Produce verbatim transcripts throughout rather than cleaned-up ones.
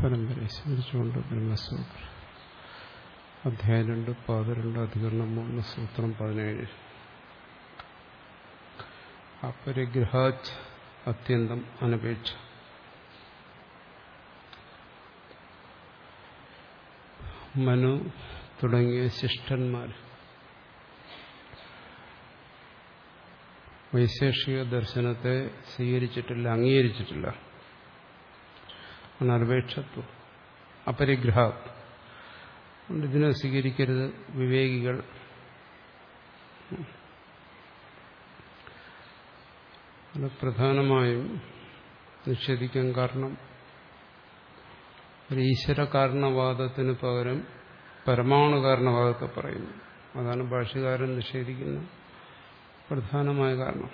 പരമ്പരയെ സ്മരിച്ചുകൊണ്ട് ബ്രഹ്മസൂത്രം അധ്യായം രണ്ട് പാത രണ്ട് അധികരണം മൂന്ന് സൂത്രം പതിനേഴ്. അപരിഗ്രഹാത് അത്യന്തം അനപേക്ഷ. മനു തുടങ്ങിയ ശിഷ്ടന്മാർ വൈശേഷിക ദർശനത്തെ സ്വീകരിച്ചിട്ടില്ല, അംഗീകരിച്ചിട്ടില്ല. അനപേക്ഷത്വം അപരിഗ്രഹാത്. ഇതിനെ സ്വീകരിക്കരുത് വിവേകികൾ. അത് പ്രധാനമായും നിഷേധിക്കാൻ കാരണം ഒരു ഈശ്വര കാരണവാദത്തിന് പകരം പരമാണു കാരണവാദത്തെ പറയുന്നു. അതാണ് ഭാഷ്യകാരൻ നിഷേധിക്കുന്ന പ്രധാനമായ കാരണം.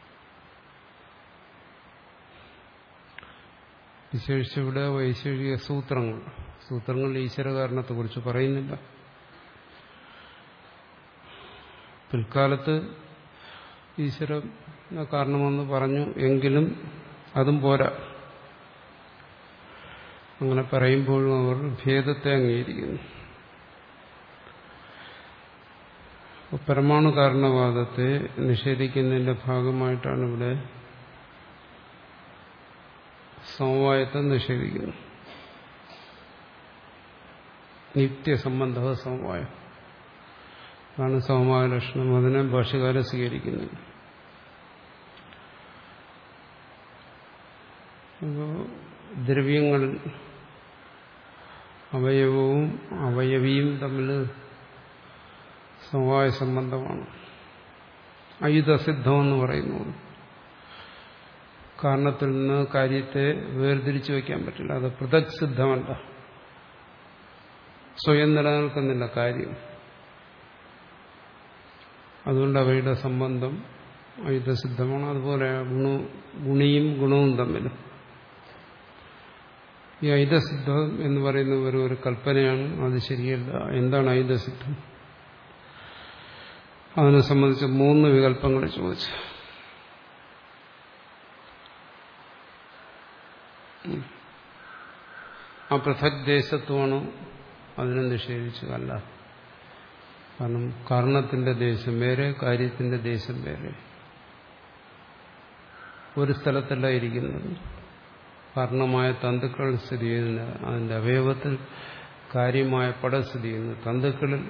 വിശേഷിച്ചിവിടെ വൈശേഷിക സൂത്രങ്ങൾ സൂത്രങ്ങൾ ഈശ്വര കാരണത്തെക്കുറിച്ച് പറയുന്നില്ല. പിൽക്കാലത്ത് ഈശ്വര കാരണമെന്ന് പറഞ്ഞു എങ്കിലും അതും പോരാ. അങ്ങനെ പറയുമ്പോഴും അവർ ഭേദത്തെ അംഗീകരിക്കുന്നു. പരമാണു കാരണവാദത്തെ നിഷേധിക്കുന്നതിന്റെ ഭാഗമായിട്ടാണ് ഇവിടെ സമവായത്തെ നിഷേധിക്കുന്നത്. നിത്യസംബന്ധ സമവായം ആണ് സമവായ ലക്ഷണം. അതിനെ ഭാഷ്യകാരൻ സ്വീകരിക്കുന്നില്ല. അപ്പോൾ ദ്രവ്യങ്ങൾ അവയവവും അവയവിയും തമ്മിൽ സമവായ സംബന്ധമാണ്. അയുധസിദ്ധമെന്ന് പറയുന്നു. കാരണത്തിൽ നിന്ന് കാര്യത്തെ വേർതിരിച്ചു വയ്ക്കാൻ പറ്റില്ല. അത് പൃഥക് സിദ്ധമല്ല, സ്വയം നിലനിൽക്കുന്നില്ല കാര്യം. അതുകൊണ്ട് അവയുടെ സംബന്ധം അയുധസിദ്ധമാണ്. അതുപോലെ ഗുണ ഗുണിയും ഗുണവും തമ്മിൽ ഈ അയുധസിദ്ധം എന്ന് പറയുന്ന ഒരു ഒരു കൽപ്പനയാണ്. അത് ശരിയല്ല. എന്താണ് അയുധസിദ്ധം? അതിനെ സംബന്ധിച്ച് മൂന്ന് വികല്പങ്ങൾ ചോദിച്ചു. ആ പൃഥക് ദേശത്വമാണോ അതിനെ നിഷേധിച്ചു? അല്ല. കാരണം കാരണത്തിന്റെ ദേശം വേറെ, കാര്യത്തിന്റെ ദേശം വേറെ. ഒരു സ്ഥലത്തല്ല ഇരിക്കുന്നത്. കാരണമായ തന്തുക്കൾ സ്ഥിതി ചെയ്യുന്ന അതിന്റെ അവയവത്തിൽ കാര്യമായ പടം സ്ഥിതി ചെയ്യുന്നു തന്തുക്കളിൽ.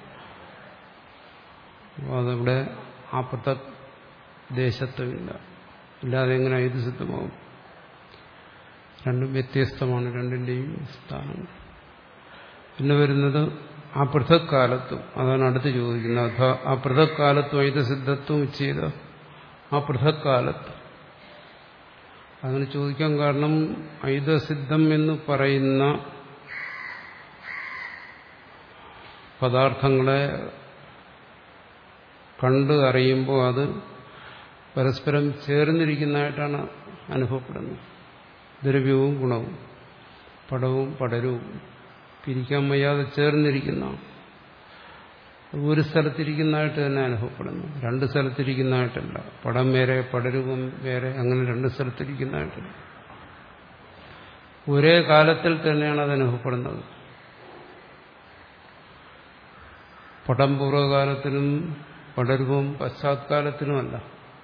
അതവിടെ ആ പൃഥക് ദേശത്വമില്ല. ഇല്ലാതെ എങ്ങനെ ഇത് സിദ്ധമാകും? രണ്ടും വ്യത്യസ്തമാണ്, രണ്ടിന്റെയും സ്ഥാനം. പിന്നെ വരുന്നത് ആ പൃഥക് കാലത്തും. അതാണ് അടുത്ത് ചോദിക്കുന്നത്. ആ പൃഥക് കാലത്തും ഇത് സിദ്ധത്വം ചെയ്ത ആ പൃഥക് കാലത്ത് അങ്ങനെ ചോദിക്കാൻ കാരണം ഐതസിദ്ധം എന്ന് പറയുന്ന പദാർത്ഥങ്ങളെ കണ്ട് അറിയുമ്പോൾ അത് പരസ്പരം ചേർന്നിരിക്കുന്നതായിട്ടാണ് അനുഭവപ്പെടുന്നത്. ദ്രവ്യവും ഗുണവും പടവും പടരവും പിരിക്കാൻ വയ്യാതെ ചേർന്നിരിക്കുന്ന ഒരു സ്ഥലത്തിരിക്കുന്നതായിട്ട് തന്നെ അനുഭവപ്പെടുന്നു. രണ്ട് സ്ഥലത്തിരിക്കുന്നതായിട്ടല്ല. പടം വേറെ പടരൂപം വേറെ, അങ്ങനെ രണ്ട് സ്ഥലത്തിരിക്കുന്നതായിട്ടല്ല. ഒരേ കാലത്തിൽ തന്നെയാണ് അത് അനുഭവപ്പെടുന്നത്. പടം പൂർവ്വകാലത്തിനും പടരൂപം പശ്ചാത്കാലത്തിനുമല്ല.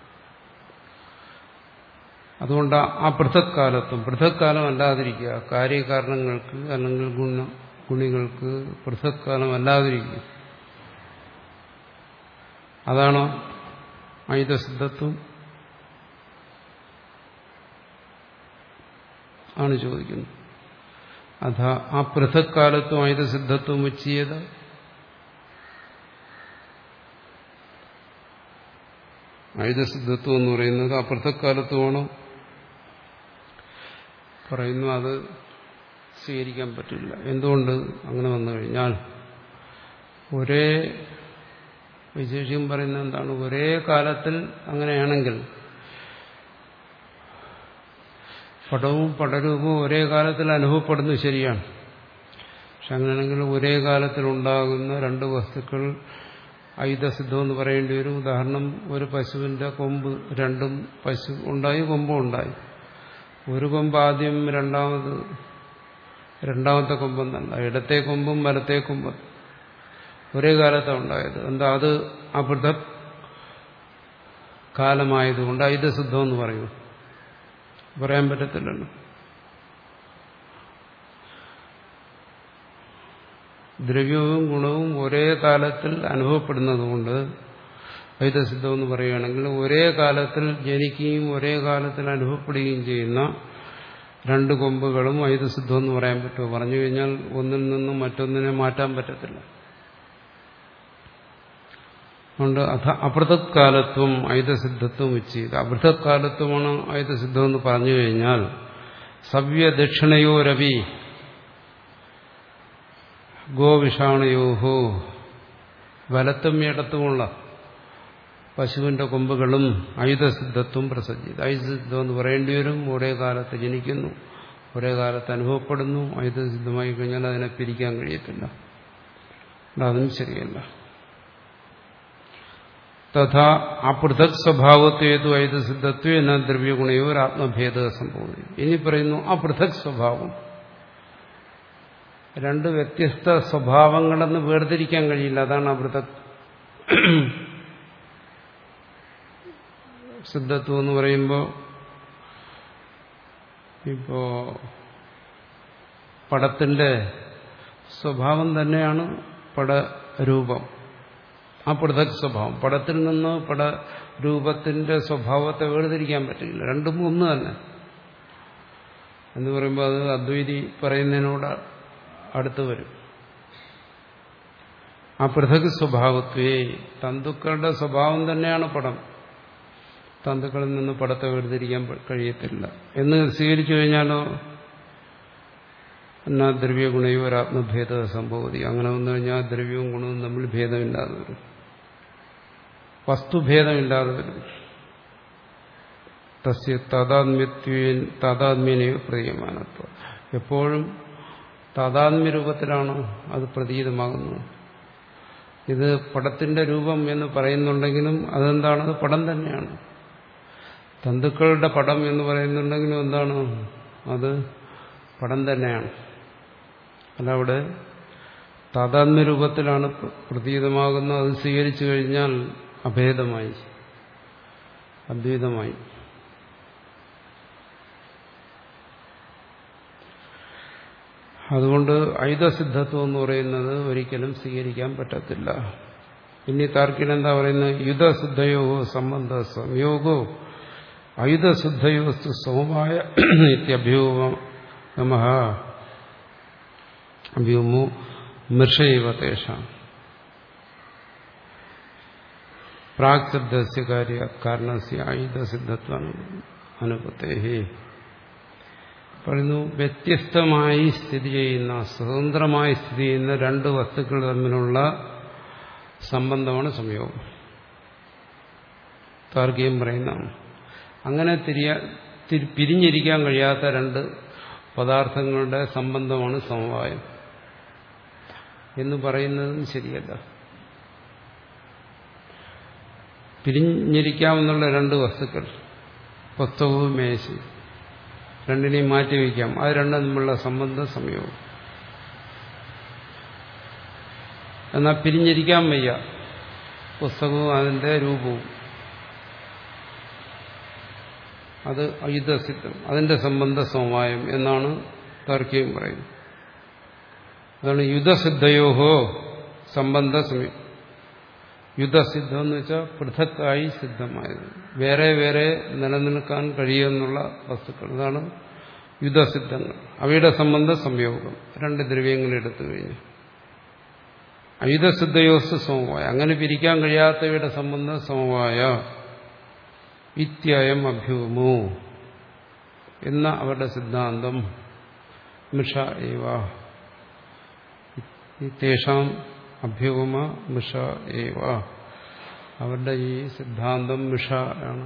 അതുകൊണ്ട് ആ പൃഥക് കാലത്തും പൃഥക് കാലം അല്ലാതിരിക്കുക. കാര്യകാരണങ്ങൾക്ക് അല്ലെങ്കിൽ ഗുണ ഗുണികൾക്ക് പൃഥക് കാലം അല്ലാതിരിക്കുക. അതാണോ ഐതസിദ്ധത്വം? ആണ് ചോദിക്കുന്നത്. അതാ ആ പൃഥക് കാലത്തും ഐതസിദ്ധത്വം വെച്ചിയത് ഐതസിദ്ധത്വം എന്ന് പറയുന്നത് ആ പൃഥക് കാലത്തുമാണോ? പറയുന്നു അത് സ്വീകരിക്കാൻ പറ്റില്ല. എന്തുകൊണ്ട്? അങ്ങനെ വന്നു കഴിഞ്ഞാൽ ഒരേ വിശേഷം പറയുന്നത് എന്താണ്? ഒരേ കാലത്തിൽ അങ്ങനെയാണെങ്കിൽ പടവും പടരൂപവും ഒരേ കാലത്തിൽ അനുഭവപ്പെടുന്നു, ശരിയാണ്. പക്ഷെ അങ്ങനെയാണെങ്കിൽ ഒരേ കാലത്തിൽ ഉണ്ടാകുന്ന രണ്ട് വസ്തുക്കൾ ഐതസിദ്ധം എന്ന് പറയേണ്ടി വരും. ഉദാഹരണം, ഒരു പശുവിന്റെ കൊമ്പ് രണ്ടും പശു ഉണ്ടായി, കൊമ്പും ഉണ്ടായി. ഒരു കൊമ്പ് ആദ്യം രണ്ടാമത് രണ്ടാമത്തെ കൊമ്പെന്നല്ല, ഇടത്തെ കൊമ്പും വലത്തെ കൊമ്പും ഒരേ കാലത്താണ് ഉണ്ടായത്. എന്താ അത് അപൃഥക് കാലമായതുകൊണ്ട് ഐദസിദ്ധം എന്ന് പറയൂ, പറയാൻ പറ്റത്തില്ലല്ലോ. ദ്രവ്യവും ഗുണവും ഒരേ കാലത്തിൽ അനുഭവപ്പെടുന്നതുകൊണ്ട് ഐദസിദ്ധം എന്ന് പറയുകയാണെങ്കിൽ ഒരേ കാലത്തിൽ ജനിക്കുകയും ഒരേ കാലത്തിൽ അനുഭവപ്പെടുകയും ചെയ്യുന്ന രണ്ട് കൊമ്പുകളും ഐദസിദ്ധം എന്ന് പറയാൻ പറ്റുമോ? പറഞ്ഞു കഴിഞ്ഞാൽ ഒന്നിൽ നിന്നും മറ്റൊന്നിനെ മാറ്റാൻ പറ്റത്തില്ല. അതുകൊണ്ട് അഥ അപൃഥക് കാലത്വം ഐദസിദ്ധത്വം ഉച്ചീത. അപൃഥക് കാലത്വമാണ് ഐദസിദ്ധം എന്ന് പറഞ്ഞു കഴിഞ്ഞാൽ സവ്യദക്ഷിണയോരവി ഗോവിഷാണയോഹോ, വലത്തും ഇടത്തുമുള്ള പശുവിന്റെ കൊമ്പുകളും ഐദസിദ്ധത്വം പ്രസജ്ജിത. ഐദസിദ്ധം എന്ന് പറയേണ്ടി വരും. ഒരേ കാലത്ത് ജനിക്കുന്നു, ഒരേ കാലത്ത് അനുഭവപ്പെടുന്നു. ഐദസിദ്ധമായി കഴിഞ്ഞാൽ അതിനെ പിരിക്കാൻ കഴിയത്തില്ല. അതും ശരിയല്ല. തഥാ അപൃഥക് സ്വഭാവത്വേതു ഐദസിദ്ധത്വേ എന്ന ദ്രവ്യഗുണയോ ആത്മഭേദ സംഭവം. ഇനി പറയുന്നു അപൃഥക് സ്വഭാവം. രണ്ട് വ്യത്യസ്ത സ്വഭാവങ്ങളെന്ന് വേർതിരിക്കാൻ കഴിയില്ല. അതാണ് അപൃഥക് സിദ്ധത്വം എന്ന് പറയുമ്പോൾ. ഇപ്പോ പടത്തിന്റെ സ്വഭാവം തന്നെയാണ് പടരൂപം, ആ പൃഥക് സ്വഭാവം. പടത്തിൽ നിന്ന് പടരൂപത്തിന്റെ സ്വഭാവത്തെ വേർതിരിക്കാൻ പറ്റില്ല. രണ്ടും ഒന്ന് തന്നെ എന്ന് പറയുമ്പോൾ അത് അദ്വൈതി പറയുന്നതിനോട് അടുത്ത് വരും. ആ പൃഥക് സ്വഭാവത്വേ, തന്തുക്കളുടെ സ്വഭാവം തന്നെയാണ് പടം, തന്തുക്കളിൽ നിന്ന് പടത്തെ വേർതിരിക്കാൻ കഴിയത്തില്ല എന്ന് സ്വീകരിച്ചു കഴിഞ്ഞാലോ എന്നാ ദ്രവ്യഗുണയോ ഒരാത്മഭേദ സംഭവതി. അങ്ങനെ വന്നു കഴിഞ്ഞാൽ ദ്രവ്യവും ഗുണവും തമ്മിൽ ഭേദമില്ലാതെ വരും, വസ്തുഭേദമില്ലാതെ വരും. തസ്യ താതാത്മ്യത്വേ താതാത്മ്യനയോ പ്രതീയമാനത്വം. എപ്പോഴും താതാത്മ്യ രൂപത്തിലാണ് അത് പ്രതീതമാകുന്നത്. ഇത് പടത്തിന്റെ രൂപം എന്ന് പറയുന്നുണ്ടെങ്കിലും അതെന്താണ്? അത് പടം തന്നെയാണ്. തന്തുക്കളുടെ പടം എന്ന് പറയുന്നുണ്ടെങ്കിലും എന്താണ്? അത് പടം തന്നെയാണ്. അല്ല, അവിടെ താതാത്മ്യ രൂപത്തിലാണ് പ്രതീതമാകുന്നത്. അത് സ്വീകരിച്ചു കഴിഞ്ഞാൽ അഭേദമായി, അദ്വൈതമായി. അതുകൊണ്ട് ഐദസിദ്ധത്വം എന്ന് പറയുന്നത് ഒരിക്കലും സ്വീകരിക്കാൻ പറ്റത്തില്ല. ഇനി താർക്കികൻ എന്താ പറയുന്നത്? യുധസിദ്ധയോ സംബന്ധ സംയോഗോ ഐദസിദ്ധയോസ്തു സമമായ നിത്യഭ്യൂമ അഭ്യൂമോ മൃഷൈവ തേഷാം പ്രാക്സിദ്ധസ്യ കാര്യ കാരണസ്യ ഐദസിദ്ധത്വം അനുപത്തേഹി. പറയുന്നു, വ്യത്യസ്തമായി സ്ഥിതി ചെയ്യുന്ന, സ്വതന്ത്രമായി സ്ഥിതി ചെയ്യുന്ന രണ്ട് വസ്തുക്കൾ തമ്മിലുള്ള സംബന്ധമാണ് സംയോഗം. താർക്കികം പറയുന്നതാണ്. അങ്ങനെ തിരിയ പിരിഞ്ഞിരിക്കാൻ കഴിയാത്ത രണ്ട് പദാർത്ഥങ്ങളുടെ സംബന്ധമാണ് സമവായം എന്ന് പറയുന്നതും ശരിയല്ല. പിരിഞ്ഞിരിക്കാമെന്നുള്ള രണ്ട് വസ്തുക്കൾ, പുസ്തകവും മേശയും, രണ്ടിനെയും മാറ്റിവെക്കാം. അത് രണ്ടും തമ്മിലുള്ള സംബന്ധം സംയോഗം. എന്നാൽ പിരിഞ്ഞിരിക്കാൻ വയ്യ, പുസ്തകവും അതിന്റെ രൂപവും. അത് ഐദസിദ്ധം, അതിന്റെ സംബന്ധ സമവായം എന്നാണ് താർക്കികം പറയുന്നത്. അതാണ് യുധസിദ്ധയോഹോ സംബന്ധ സമയം. യുധസിദ്ധം എന്ന് വെച്ചാൽ പൃഥക്കായി സിദ്ധമായത്, വേറെ വേറെ നിലനിൽക്കാൻ കഴിയുമെന്നുള്ള വസ്തുക്കൾ, അതാണ് യുധസിദ്ധങ്ങൾ. അവയുടെ സംബന്ധ സംയോഗം, രണ്ട് ദ്രവ്യങ്ങൾ എടുത്തു കഴിഞ്ഞു. ഐദസിദ്ധയോസ് സമവായ, അങ്ങനെ പിരിക്കാൻ കഴിയാത്തവയുടെ സംബന്ധ സമവായ ഇത്യായം അഭ്യൂമോ എന്ന അവരുടെ സിദ്ധാന്തം മിഷ ഏവ. തേഷാം അഭ്യൂമ മിഷ ഏവ. അവരുടെ ഈ സിദ്ധാന്തം മിഷ ആണ്,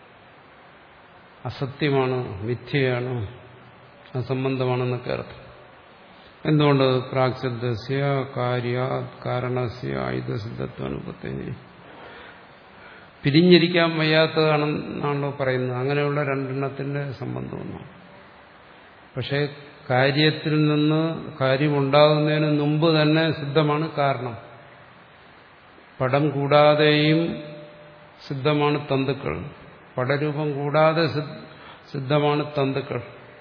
അസത്യമാണ്, മിഥ്യയാണ്, അസംബന്ധമാണെന്നൊക്കെ അർത്ഥം. എന്തുകൊണ്ട്? പ്രാക്സിദ്ധസ്യ കാര്യാത് കാരണസ്യ ഐദസിദ്ധത്വാനുപത്തേ. പിരിഞ്ഞിരിക്കാൻ വയ്യാത്തതാണെന്നാണല്ലോ പറയുന്നത്. അങ്ങനെയുള്ള രണ്ടെണ്ണത്തിന്റെ സംബന്ധമൊന്നും. പക്ഷേ കാര്യത്തിൽ നിന്ന് കാര്യമുണ്ടാകുന്നതിന് മുമ്പ് തന്നെ സിദ്ധമാണ് കാരണം. പടം കൂടാതെയും സിദ്ധമാണ് തന്തുക്കൾ. പടരൂപം കൂടാതെ സിദ്ധമാണ് തന്തുക്കൾ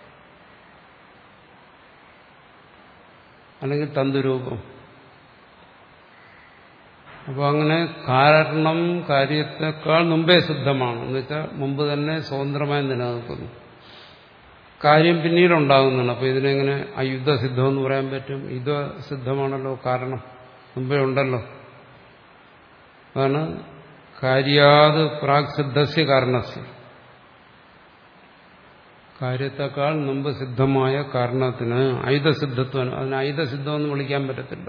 അല്ലെങ്കിൽ തന്തുരൂപം. അപ്പോൾ അങ്ങനെ കാരണം കാര്യത്തെക്കാൾ മുമ്പേ സിദ്ധമാണ് എന്ന് വെച്ചാൽ മുമ്പ് തന്നെ സ്വതന്ത്രമായി നിലനിൽക്കുന്നു. കാര്യം പിന്നീട് ഉണ്ടാകുന്നതാണ്. അപ്പോൾ ഇതിനെങ്ങനെ അയുദ്ധസിദ്ധം എന്ന് പറയാൻ പറ്റും? യുദ്ധസിദ്ധമാണല്ലോ കാരണം, മുമ്പേ ഉണ്ടല്ലോ. അതാണ് കാര്യാത് പ്രാഗ് സിദ്ധസ്യ കാരണസ്യ. കാര്യത്തെക്കാൾ മുമ്പ് സിദ്ധമായ കാരണത്തിന് അയുധസിദ്ധത്വം, അതിന് അയുധസിദ്ധം എന്ന് വിളിക്കാൻ പറ്റത്തില്ല.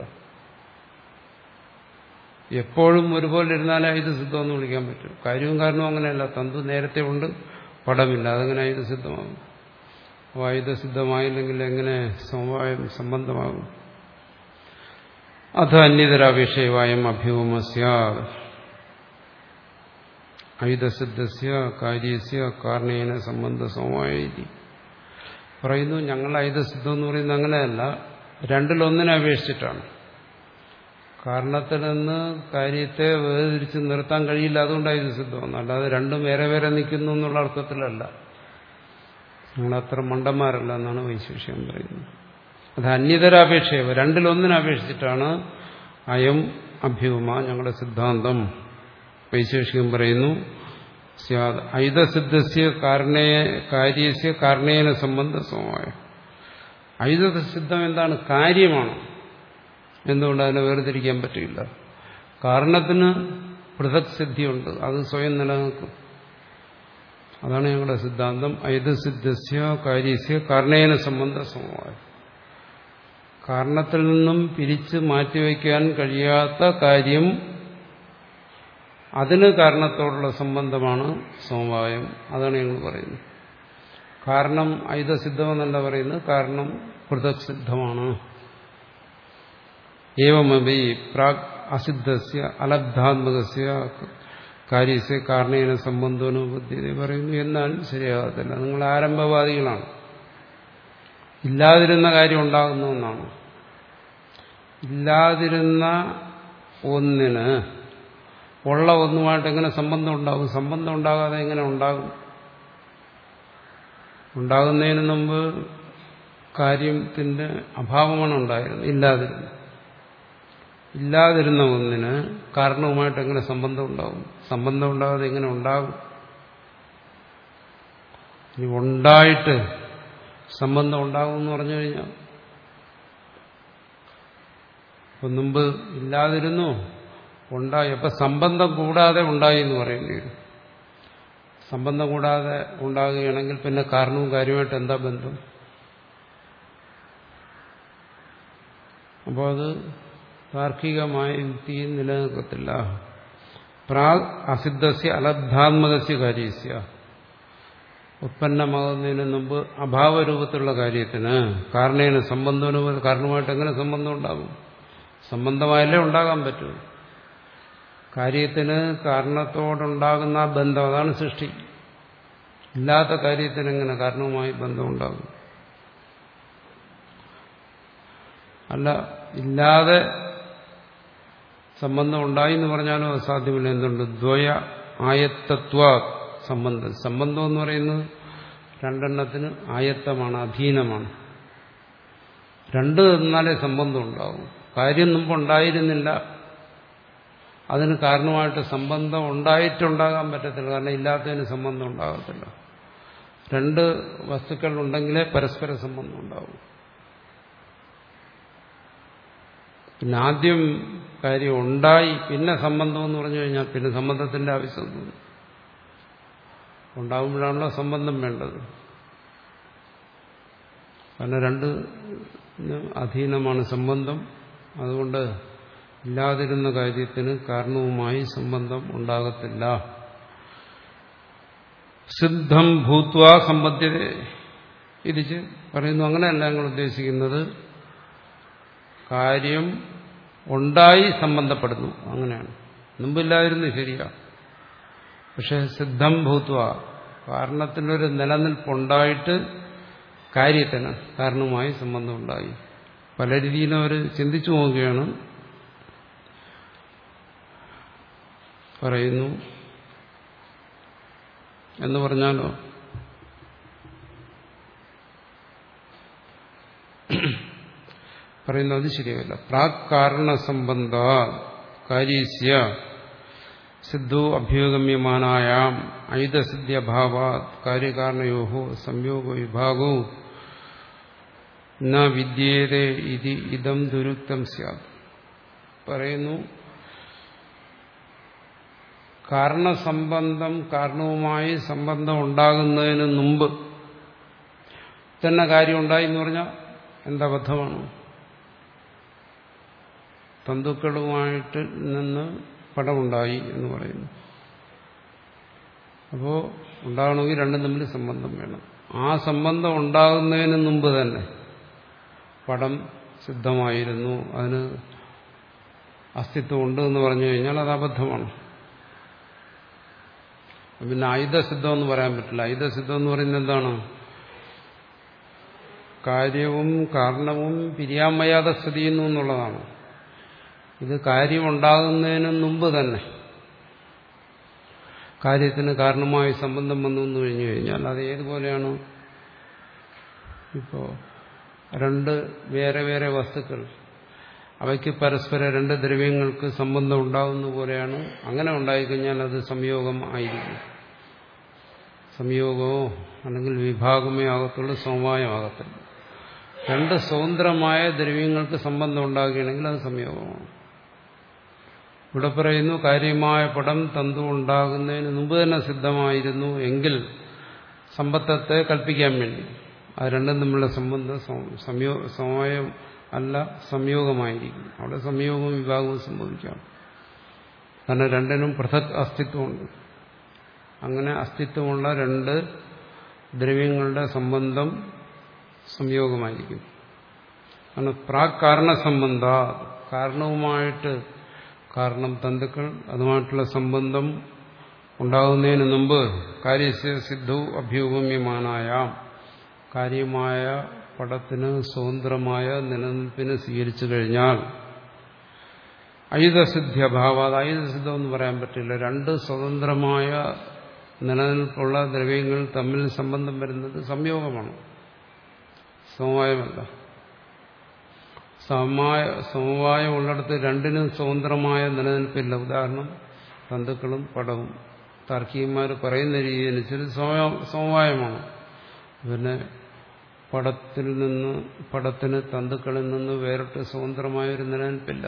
എപ്പോഴും ഒരുപോലെ ഇരുന്നാലേ അയുധസിദ്ധം എന്ന് വിളിക്കാൻ പറ്റും. കാര്യവും കാരണവും അങ്ങനെയല്ല. തന്തു നേരത്തെ ഉണ്ട്, പടമില്ല, അതങ്ങനെ അയുധസിദ്ധമാകും. അപ്പോൾ അയുധസിദ്ധമായില്ലെങ്കിൽ എങ്ങനെ സമവായം സംബന്ധമാകും? അഥ അന്യതരാപേക്ഷയവായം അഭ്യൂമസ്യ അയുധസിദ്ധസ്യ കാര്യസ്യ കാരണേന സംബന്ധ സമവായി പറയുന്നു. ഞങ്ങൾ അയുധസിദ്ധം എന്ന് പറയുന്നത് അങ്ങനെയല്ല, രണ്ടിലൊന്നിനെ അപേക്ഷിച്ചിട്ടാണ്. കാരണത്തിൽ നിന്ന് കാര്യത്തെ വേർതിരിച്ച് നിർത്താൻ കഴിയില്ല, അതുകൊണ്ട് അയുധസിദ്ധമാണ്. അല്ലാതെ രണ്ടും വേറെ വേറെ നിൽക്കുന്നു എന്നുള്ള അർത്ഥത്തിലല്ല. ഞങ്ങളത്ര മണ്ടന്മാരല്ല എന്നാണ് വൈശേഷ്യം പറയുന്നത്. അത് അന്യതരാപേക്ഷയവ, രണ്ടിലൊന്നിനെ അപേക്ഷിച്ചിട്ടാണ് അയം അഭ്യൂമ ഞങ്ങളുടെ സിദ്ധാന്തം. വൈശേഷികം പറയുന്നു അയുധസിദ്ധസ്യ കാരണേ കാര്യസ്യ കാരണേന സംബന്ധ സമവായ. അയുധസിദ്ധം എന്താണ്? കാര്യമാണ്. എന്തുകൊണ്ട് അതിനെ വേർതിരിക്കാൻ പറ്റില്ല? കാരണത്തിന് പൃഥക് സിദ്ധിയുണ്ട്, അത് സ്വയം നിലനിൽക്കും. അതാണ് ഞങ്ങളുടെ സിദ്ധാന്തം. അയുധസിദ്ധസ്യ കാര്യസ്യ കാരണേന സംബന്ധ സമവായ. കാരണത്തിൽ നിന്നും പിരിച്ച് മാറ്റിവെക്കാൻ കഴിയാത്ത കാര്യം, അതിന് കാരണത്തോടുള്ള സംബന്ധമാണ് സമവായം. അതാണ് ഞങ്ങൾ പറയുന്നത്. കാരണം അയുധസിദ്ധമെന്നല്ല പറയുന്നത്, കാരണം പൃഥക് സിദ്ധമാണ്. ഏവമപി പ്രാഗ് അസിദ്ധസ്യ അലബ്ധാത്മകസ്യ കാര്യസ്യ കാരണേന സംബന്ധോനുപദ്ധ്യത പറയുന്നു. എന്നാൽ ശരിയാകത്തില്ല. നിങ്ങൾ ആരംഭവാദികളാണ്. ഇല്ലാതിരുന്ന കാര്യം ഉണ്ടാകുന്നു എന്നാണ്. ഇല്ലാതിരുന്ന ഒന്നിന് ഉള്ള ഒന്നുമായിട്ട് എങ്ങനെ സംബന്ധം ഉണ്ടാകും? സംബന്ധം ഉണ്ടാകാതെ എങ്ങനെ ഉണ്ടാകും? ഉണ്ടാകുന്നതിന് മുമ്പ് കാര്യത്തിന്റെ അഭാവമാണ് ഉണ്ടായിരുന്നത്, ഇല്ലാതിരുന്നു. ഇല്ലാതിരുന്ന ഒന്നിന് കാരണവുമായിട്ട് എങ്ങനെ സംബന്ധം ഉണ്ടാകും? സംബന്ധം ഉണ്ടാകാതെ എങ്ങനെ ഉണ്ടാകും? ഇനി ഉണ്ടായിട്ട് സംബന്ധം ഉണ്ടാകും എന്ന് പറഞ്ഞു കഴിഞ്ഞാൽ, ഇപ്പൊ മുമ്പ് ഇല്ലാതിരുന്നു, ഉണ്ടായി. അപ്പൊ സംബന്ധം കൂടാതെ ഉണ്ടായി എന്ന് പറയേണ്ടി വരും. സംബന്ധം കൂടാതെ ഉണ്ടാകുകയാണെങ്കിൽ പിന്നെ കാരണവും കാര്യമായിട്ട് എന്താ ബന്ധം? അപ്പോൾ അത് താർക്കികമായ യുക്തിയിൽ നിലനിൽക്കത്തില്ല. പ്രാഗ് അസിദ്ധസ്യ അലബ്ധാത്മകസ്യ കാര്യസ്യ, ഉത്പന്നമാകുന്നതിന് മുമ്പ് അഭാവരൂപത്തിലുള്ള കാര്യത്തിന് കാരണേന സംബന്ധവും, കാരണമായിട്ട് എങ്ങനെ സംബന്ധം ഉണ്ടാകും? സംബന്ധമായല്ലേ ഉണ്ടാകാൻ പറ്റൂ. കാര്യത്തിന് കാരണത്തോടുണ്ടാകുന്ന ബന്ധം, അതാണ് സൃഷ്ടി. ഇല്ലാത്ത കാര്യത്തിന് എങ്ങനെ കാരണവുമായി ബന്ധം ഉണ്ടാകും? അല്ല, ഇല്ലാതെ സംബന്ധം ഉണ്ടായി എന്ന് പറഞ്ഞാലും അത് സാധ്യമല്ല. എന്തുണ്ട്? ദ്വയ ആയത്തത്വ സംബന്ധം. സംബന്ധം എന്ന് പറയുന്നത് രണ്ടെണ്ണത്തിന് ആയത്തമാണ്, അധീനമാണ്. രണ്ട് എന്നാലേ സംബന്ധം ഉണ്ടാവും. കാര്യം മുമ്പുണ്ടായിരുന്നില്ല, അതിന് കാരണമായിട്ട് സംബന്ധം ഉണ്ടായിട്ടുണ്ടാകാൻ പറ്റത്തില്ല. കാരണം ഇല്ലാത്തതിന് സംബന്ധം ഉണ്ടാകത്തില്ല. രണ്ട് വസ്തുക്കൾ ഉണ്ടെങ്കിലേ പരസ്പര സംബന്ധം ഉണ്ടാവും. പിന്നെ ആദ്യം കാര്യം ഉണ്ടായി, പിന്നെ സംബന്ധം എന്ന് പറഞ്ഞു കഴിഞ്ഞാൽ പിന്നെ സംബന്ധത്തിന്റെ ആവശ്യമൊന്നും. ഉണ്ടാകുമ്പോഴാണല്ലോ സംബന്ധം വേണ്ടത്. കാരണം രണ്ട് അധീനമാണ് സംബന്ധം. അതുകൊണ്ട് ഇല്ലാതിരുന്ന കാര്യത്തിന് കാരണവുമായി സംബന്ധം ഉണ്ടാകത്തില്ല. സിദ്ധം ഭൂത്വാ സംബന്ധ്യത ഇരിച്ച് പറയുന്നു. അങ്ങനെയല്ല ഞങ്ങൾ ഉദ്ദേശിക്കുന്നത്. കാര്യം ഉണ്ടായി സംബന്ധപ്പെടുന്നു, അങ്ങനെയാണ്. മുമ്പില്ലായിരുന്നു, ശരിയാ. പക്ഷെ സിദ്ധം ഭൂത്വ, കാരണത്തിനൊരു നിലനിൽപ്പുണ്ടായിട്ട് കാര്യത്തിന് കാരണവുമായി സംബന്ധം ഉണ്ടായി. പല രീതിയിലും അവർ ചിന്തിച്ചു നോക്കുകയാണ്. പറയുന്നു എന്ന് പറഞ്ഞാലോ പറയുന്നത് ശരിയല്ല. പ്രാക് കാരണ സംബന്ധ കാര്യസ്യ സിദ്ധോ അഭ്യുഗമ്യമാനായാം ഐതസിദ്ധ്യഭാവാത് കാര്യകാരണയോഹോ സംയോഗ വിഭാഗോ ന വിദ്യേതേ ഇതി ഇദം ദുരുക്തം സ്യാത്. പറയുന്നു കാരണസംബന്ധം കാരണവുമായി സംബന്ധം ഉണ്ടാകുന്നതിന് മുമ്പ് തന്നെ കാര്യം ഉണ്ടായി എന്ന് പറഞ്ഞാൽ എന്തബദ്ധമാണ്. തന്തുക്കളുമായിട്ട് നിന്ന് പടമുണ്ടായി എന്ന് പറയുന്നു. അപ്പോൾ ഉണ്ടാകണമെങ്കിൽ രണ്ടും തമ്മിൽ സംബന്ധം വേണം. ആ സംബന്ധം ഉണ്ടാകുന്നതിന് മുമ്പ് തന്നെ പടം സിദ്ധമായിരുന്നു, അതിന് അസ്തിത്വമുണ്ട് എന്ന് പറഞ്ഞു കഴിഞ്ഞാൽ അത് അബദ്ധമാണ്. പിന്നെ ഐതസിദ്ധം എന്ന് പറയാൻ പറ്റില്ല. ഐതസിദ്ധം എന്ന് പറയുന്നത് എന്താണ്? കാര്യവും കാരണവും പിരിയാൻ വയ്യാതെ സ്ഥിതി ചെയ്യുന്നു എന്നുള്ളതാണ്. ഇത് കാര്യമുണ്ടാകുന്നതിന് മുമ്പ് തന്നെ കാര്യത്തിന് കാരണമായി സംബന്ധം വന്നു എന്ന് കഴിഞ്ഞു കഴിഞ്ഞാൽ അത് ഏതുപോലെയാണ്? ഇപ്പോൾ രണ്ട് വേറെ വേറെ വസ്തുക്കൾ, അവയ്ക്ക് പരസ്പരം രണ്ട് ദ്രവ്യങ്ങൾക്ക് സംബന്ധം ഉണ്ടാകുന്ന പോലെയാണ്. അങ്ങനെ ഉണ്ടായിക്കഴിഞ്ഞാൽ അത് സംയോഗം ആയിരിക്കും. സംയോഗമോ അല്ലെങ്കിൽ വിഭാഗമേ ആകത്തുള്ളൂ, സമവായമാകത്തില്ല. രണ്ട് സ്വതന്ത്രമായ ദ്രവ്യങ്ങൾക്ക് സംബന്ധം ഉണ്ടാകുകയാണെങ്കിൽ അത് സംയോഗമാണ്. ഇവിടെ പറയുന്നു കാര്യമായ പടം തന്തു ഉണ്ടാകുന്നതിന് മുമ്പ് തന്നെ സിദ്ധമായിരുന്നു എങ്കിൽ സമ്പത്തത്തെ കൽപ്പിക്കാൻ വേണ്ടി അത് രണ്ടും തമ്മിലുള്ള സംബന്ധം സംയോ സമവായം അല്ല, സംയോഗമായിരിക്കും. അവിടെ സംയോഗവും വിഭാഗവും സംഭവിക്കാം. കാരണം രണ്ടിനും പൃഥക് അസ്തിത്വമുണ്ട്. അങ്ങനെ അസ്തിത്വമുള്ള രണ്ട് ദ്രവ്യങ്ങളുടെ സംബന്ധം സംയോഗമായിരിക്കും. കാരണം പ്രാക് കാരണ സംബന്ധ കാരണവുമായിട്ട് കാരണം തന്തുക്കൾ അതുമായിട്ടുള്ള സംബന്ധം ഉണ്ടാകുന്നതിന് മുമ്പ് കാര്യസ്യ സിദ്ധു അഭ്യൂഗമ്യമാനായ കാര്യമായ പടത്തിന് സ്വതന്ത്രമായ നിലനിൽപ്പിന് സ്വീകരിച്ചു കഴിഞ്ഞാൽ ഐതസിദ്ധ്യഭാവ, അത് ഐതസിദ്ധം എന്ന് പറയാൻ പറ്റില്ല. രണ്ട് സ്വതന്ത്രമായ നിലനിൽപ്പുള്ള ദ്രവ്യങ്ങൾ തമ്മിൽ സംബന്ധം വരുന്നത് സംയോഗമാണ്, സമവായമല്ല. സമവായ സമവായം ഉള്ളിടത്ത് രണ്ടിനും സ്വതന്ത്രമായ നിലനിൽപ്പില്ല. ഉദാഹരണം തന്തുക്കളും പടവും. താർക്കികന്മാർ പറയുന്ന രീതി അനുസരിച്ച് സമവായമാണ്. പിന്നെ പടത്തിൽ നിന്ന് പടത്തിന് തന്തുക്കളിൽ നിന്ന് വേറിട്ട് സ്വതന്ത്രമായൊരു നിലനിൽപ്പില്ല.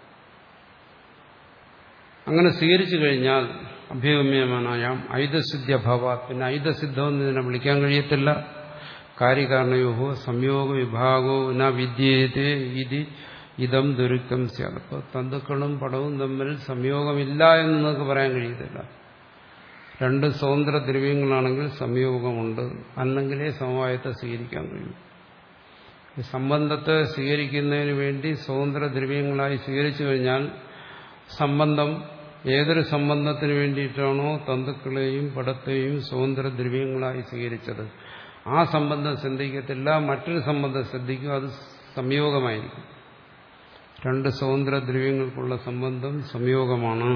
അങ്ങനെ സ്വീകരിച്ചു കഴിഞ്ഞാൽ അഭ്യുഗമ്യമാനായാം ഐതസിദ്ധ്യഭാവ, പിന്നെ ഐതസിദ്ധം എന്ന് ഇതിനെ വിളിക്കാൻ കഴിയത്തില്ല. കാര്യകാരണയോഹോ സംയോഗ വിഭാഗോ ന വിദ്യേതേ ഇതി ഇതം ദുരുക്തം സ്യാത്. അപ്പോൾ തന്തുക്കളും പടവും തമ്മിൽ സംയോഗമില്ല എന്ന് നമുക്ക് പറയാൻ കഴിയത്തില്ല. രണ്ട് സ്വതന്ത്ര ദ്രവ്യങ്ങളാണെങ്കിൽ സംയോഗമുണ്ട്, അല്ലെങ്കിലേ സമവായത്തെ സ്വീകരിക്കാൻ കഴിയും. ഈ സംബന്ധത്തെ സ്വീകരിക്കുന്നതിന് വേണ്ടി സ്വതന്ത്ര ദ്രവ്യങ്ങളായി സ്വീകരിച്ചു കഴിഞ്ഞാൽ സംബന്ധം ഏതൊരു സംബന്ധത്തിന് വേണ്ടിയിട്ടാണോ തന്തുക്കളെയും പടത്തെയും സ്വതന്ത്ര ദ്രവ്യങ്ങളായി സ്വീകരിച്ചത് ആ സംബന്ധം ശ്രദ്ധിക്കത്തില്ല, മറ്റൊരു സംബന്ധം ശ്രദ്ധിക്കും, അത് സംയോഗമായിരിക്കും. രണ്ട് സ്വതന്ത്ര ദ്രവ്യങ്ങൾക്കുള്ള സംബന്ധം സംയോഗമാണ്.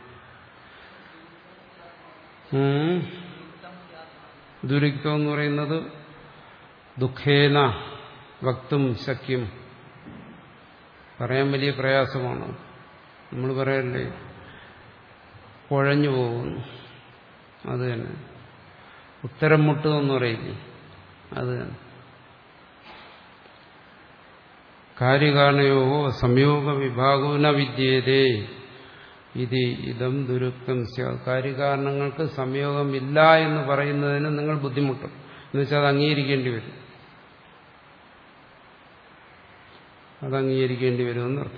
ദുരുക്തം എന്ന് പറയുന്നത് ദുഃഖേന വക്തും ശക്യം, പറയാൻ വലിയ പ്രയാസമാണ്. നമ്മൾ പറയല്ലേ കുഴഞ്ഞു പോകുന്നു, അത് തന്നെ. ഉത്തരം മുട്ടുക എന്ന് പറയില്ലേ, അത് തന്നെ. കാര്യകാരണയോ സംയോഗ വിഭാഗോന വിദ്യേതേ ഇത് ഇതം ദുരുക്തം സ്യാത്. കാര്യകാരണങ്ങൾക്ക് സംയോഗമില്ല എന്ന് പറയുന്നതിന് നിങ്ങൾ ബുദ്ധിമുട്ടും. എന്നുവെച്ചാൽ അത് അംഗീകരിക്കേണ്ടി വരും, അത് അംഗീകരിക്കേണ്ടി വരുമെന്നർത്ഥം.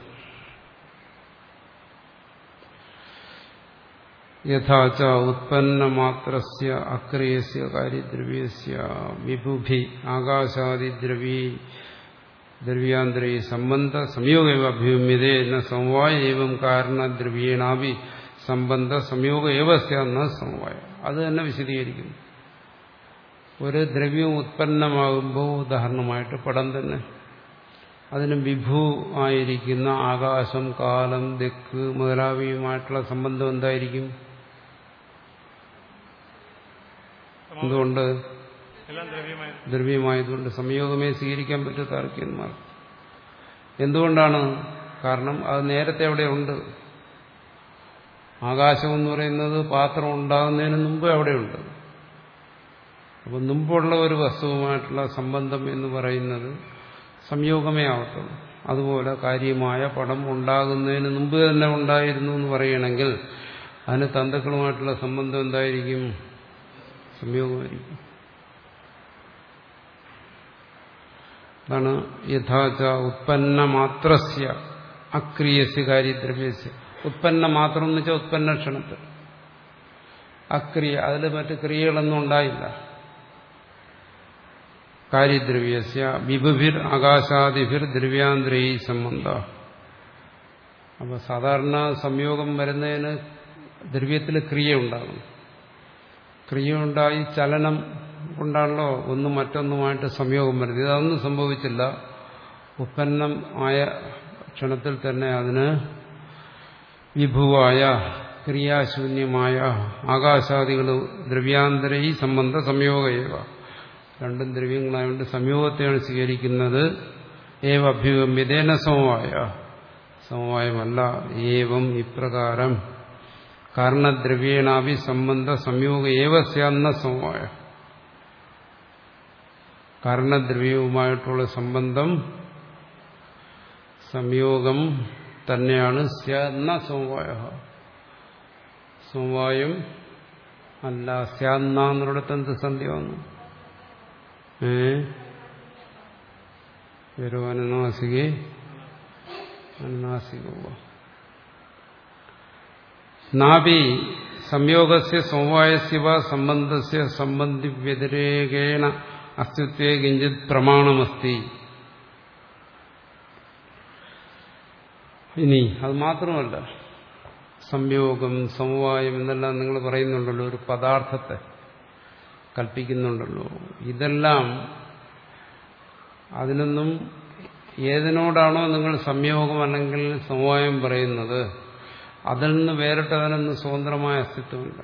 യഥാച ഉത്പന്നമാത്രസ്യ അക്രിയസ്യ കാര്യദ്രവ്യസ്യ വിഭുഭി ആകാശാദിദ്രവീ ദ്രവ്യാന്തരേ സംബന്ധ സംയോഗ അഭ്യുമ്യതേ ന സമവായ ഏവം കാരണദ്രവ്യേണാവി സംബന്ധ സംയോഗ ഏവ സ്യാത് ന സമവായ. അത് തന്നെ വിശദീകരിക്കുന്നു. ഒരു ദ്രവ്യം ഉത്പന്നമാകുമ്പോൾ ഉദാഹരണമായിട്ട് പടം തന്നെ, അതിന് വിഭു ആയിരിക്കുന്ന ആകാശം, കാലം, ദിക്ക് മുതലായവയുമായിട്ടുള്ള സംബന്ധം എന്തായിരിക്കും? എന്തുകൊണ്ട്? ദ്രവ്യമായതുകൊണ്ട് സംയോഗമേ സ്വീകരിക്കാൻ പറ്റും താർക്കികന്മാർ. എന്തുകൊണ്ടാണ്? കാരണം അത് നേരത്തെ അവിടെ ഉണ്ട്. ആകാശം എന്ന് പറയുന്നത് പാത്രം ഉണ്ടാകുന്നതിന് മുമ്പ് അവിടെയുണ്ട്. അപ്പം മുമ്പുള്ള ഒരു വസ്തുവുമായിട്ടുള്ള സംബന്ധം എന്ന് പറയുന്നത് സംയോഗമേ ആവത്തുള്ളൂ. അതുപോലെ കാര്യമായ പടം ഉണ്ടാകുന്നതിന് മുമ്പ് തന്നെ ഉണ്ടായിരുന്നു എന്ന് പറയണമെങ്കിൽ അതിന് തന്തുക്കളുമായിട്ടുള്ള സംബന്ധം എന്തായിരിക്കും? സംയോഗമായിരിക്കും. അതാണ് യഥാച ഉത്പന്ന മാത്രസ്യ അക്രിയസ്യ കാര്യദ്രവ്യസ്യ. ഉത്പന്ന മാത്രം എന്ന് വെച്ചാൽ ഉത്പന്ന ക്ഷണത്തിൽ അക്രിയ, അതിൽ മറ്റ് ക്രിയകളൊന്നും ഉണ്ടായില്ല. കാര്യദ്രവ്യസ്യ വിഭുഭിർ ആകാശാദിഭിർ ദ്രവ്യാന്തരൈ സംബന്ധ. അപ്പൊ സാധാരണ സംയോഗം വരുന്നതിന് ദ്രവ്യത്തിൽ ക്രിയ ഉണ്ടാകും. ക്രിയ ഉണ്ടായി ചലനം കൊണ്ടാണല്ലോ ഒന്നും മറ്റൊന്നുമായിട്ട് സംയോഗം വരുന്നത്. ഇതൊന്നും സംഭവിച്ചില്ല. ഉത്പന്നം ആയ ക്ഷണത്തിൽ തന്നെ അതിന് വിഭുവായ ക്രിയാശൂന്യമായ ആകാശാദികൾ ദ്രവ്യാന്തര ഈ സംബന്ധ സംയോഗയേവ. രണ്ടും ദ്രവ്യങ്ങളായതുകൊണ്ട് സംയോഗത്തെയാണ് സ്വീകരിക്കുന്നത്. ഏവ അഭ്യുഗമ്യതേന സമവായ. സമവായമല്ല. ഏവം ഇപ്രകാരം കാരണദ്രവ്യേണാഭി സംബന്ധ സംയോഗ ഏവ സ്യാന്ന സമവായ. കാരണദ്രവ്യവുമായിട്ടുള്ള സംബന്ധം സംയോഗം തന്നെയാണ്. സ്യാന്ന സമവായ. സമവായം അല്ല. സ്യാന്ന എന്നിടത്ത് എന്ത് സന്ധ്യ വന്നു? ഏ ഒരു അനുനാസികേ അനുനാസിക നാഭി സംയോഗസ്യ സമവായസ്യ വ സംബന്ധസ്യ സംബന്ധി വ്യതിരേകേണ അസ്തിത്വേ കിഞ്ചിത് പ്രമാണമസ്തി. ഇനി അത് മാത്രമല്ല, സംയോഗം സമവായം എന്നെല്ലാം നിങ്ങൾ പറയുന്നുണ്ടല്ലോ, ഒരു പദാർത്ഥത്തെ കൽപ്പിക്കുന്നുണ്ടല്ലോ. ഇതെല്ലാം അതിനൊന്നും ഏതിനോടാണോ നിങ്ങൾ സംയോഗം അല്ലെങ്കിൽ സമവായം പറയുന്നത് അതിൽ നിന്ന് വേറിട്ട് അതിനൊന്നും സ്വതന്ത്രമായ അസ്തിത്വമില്ല.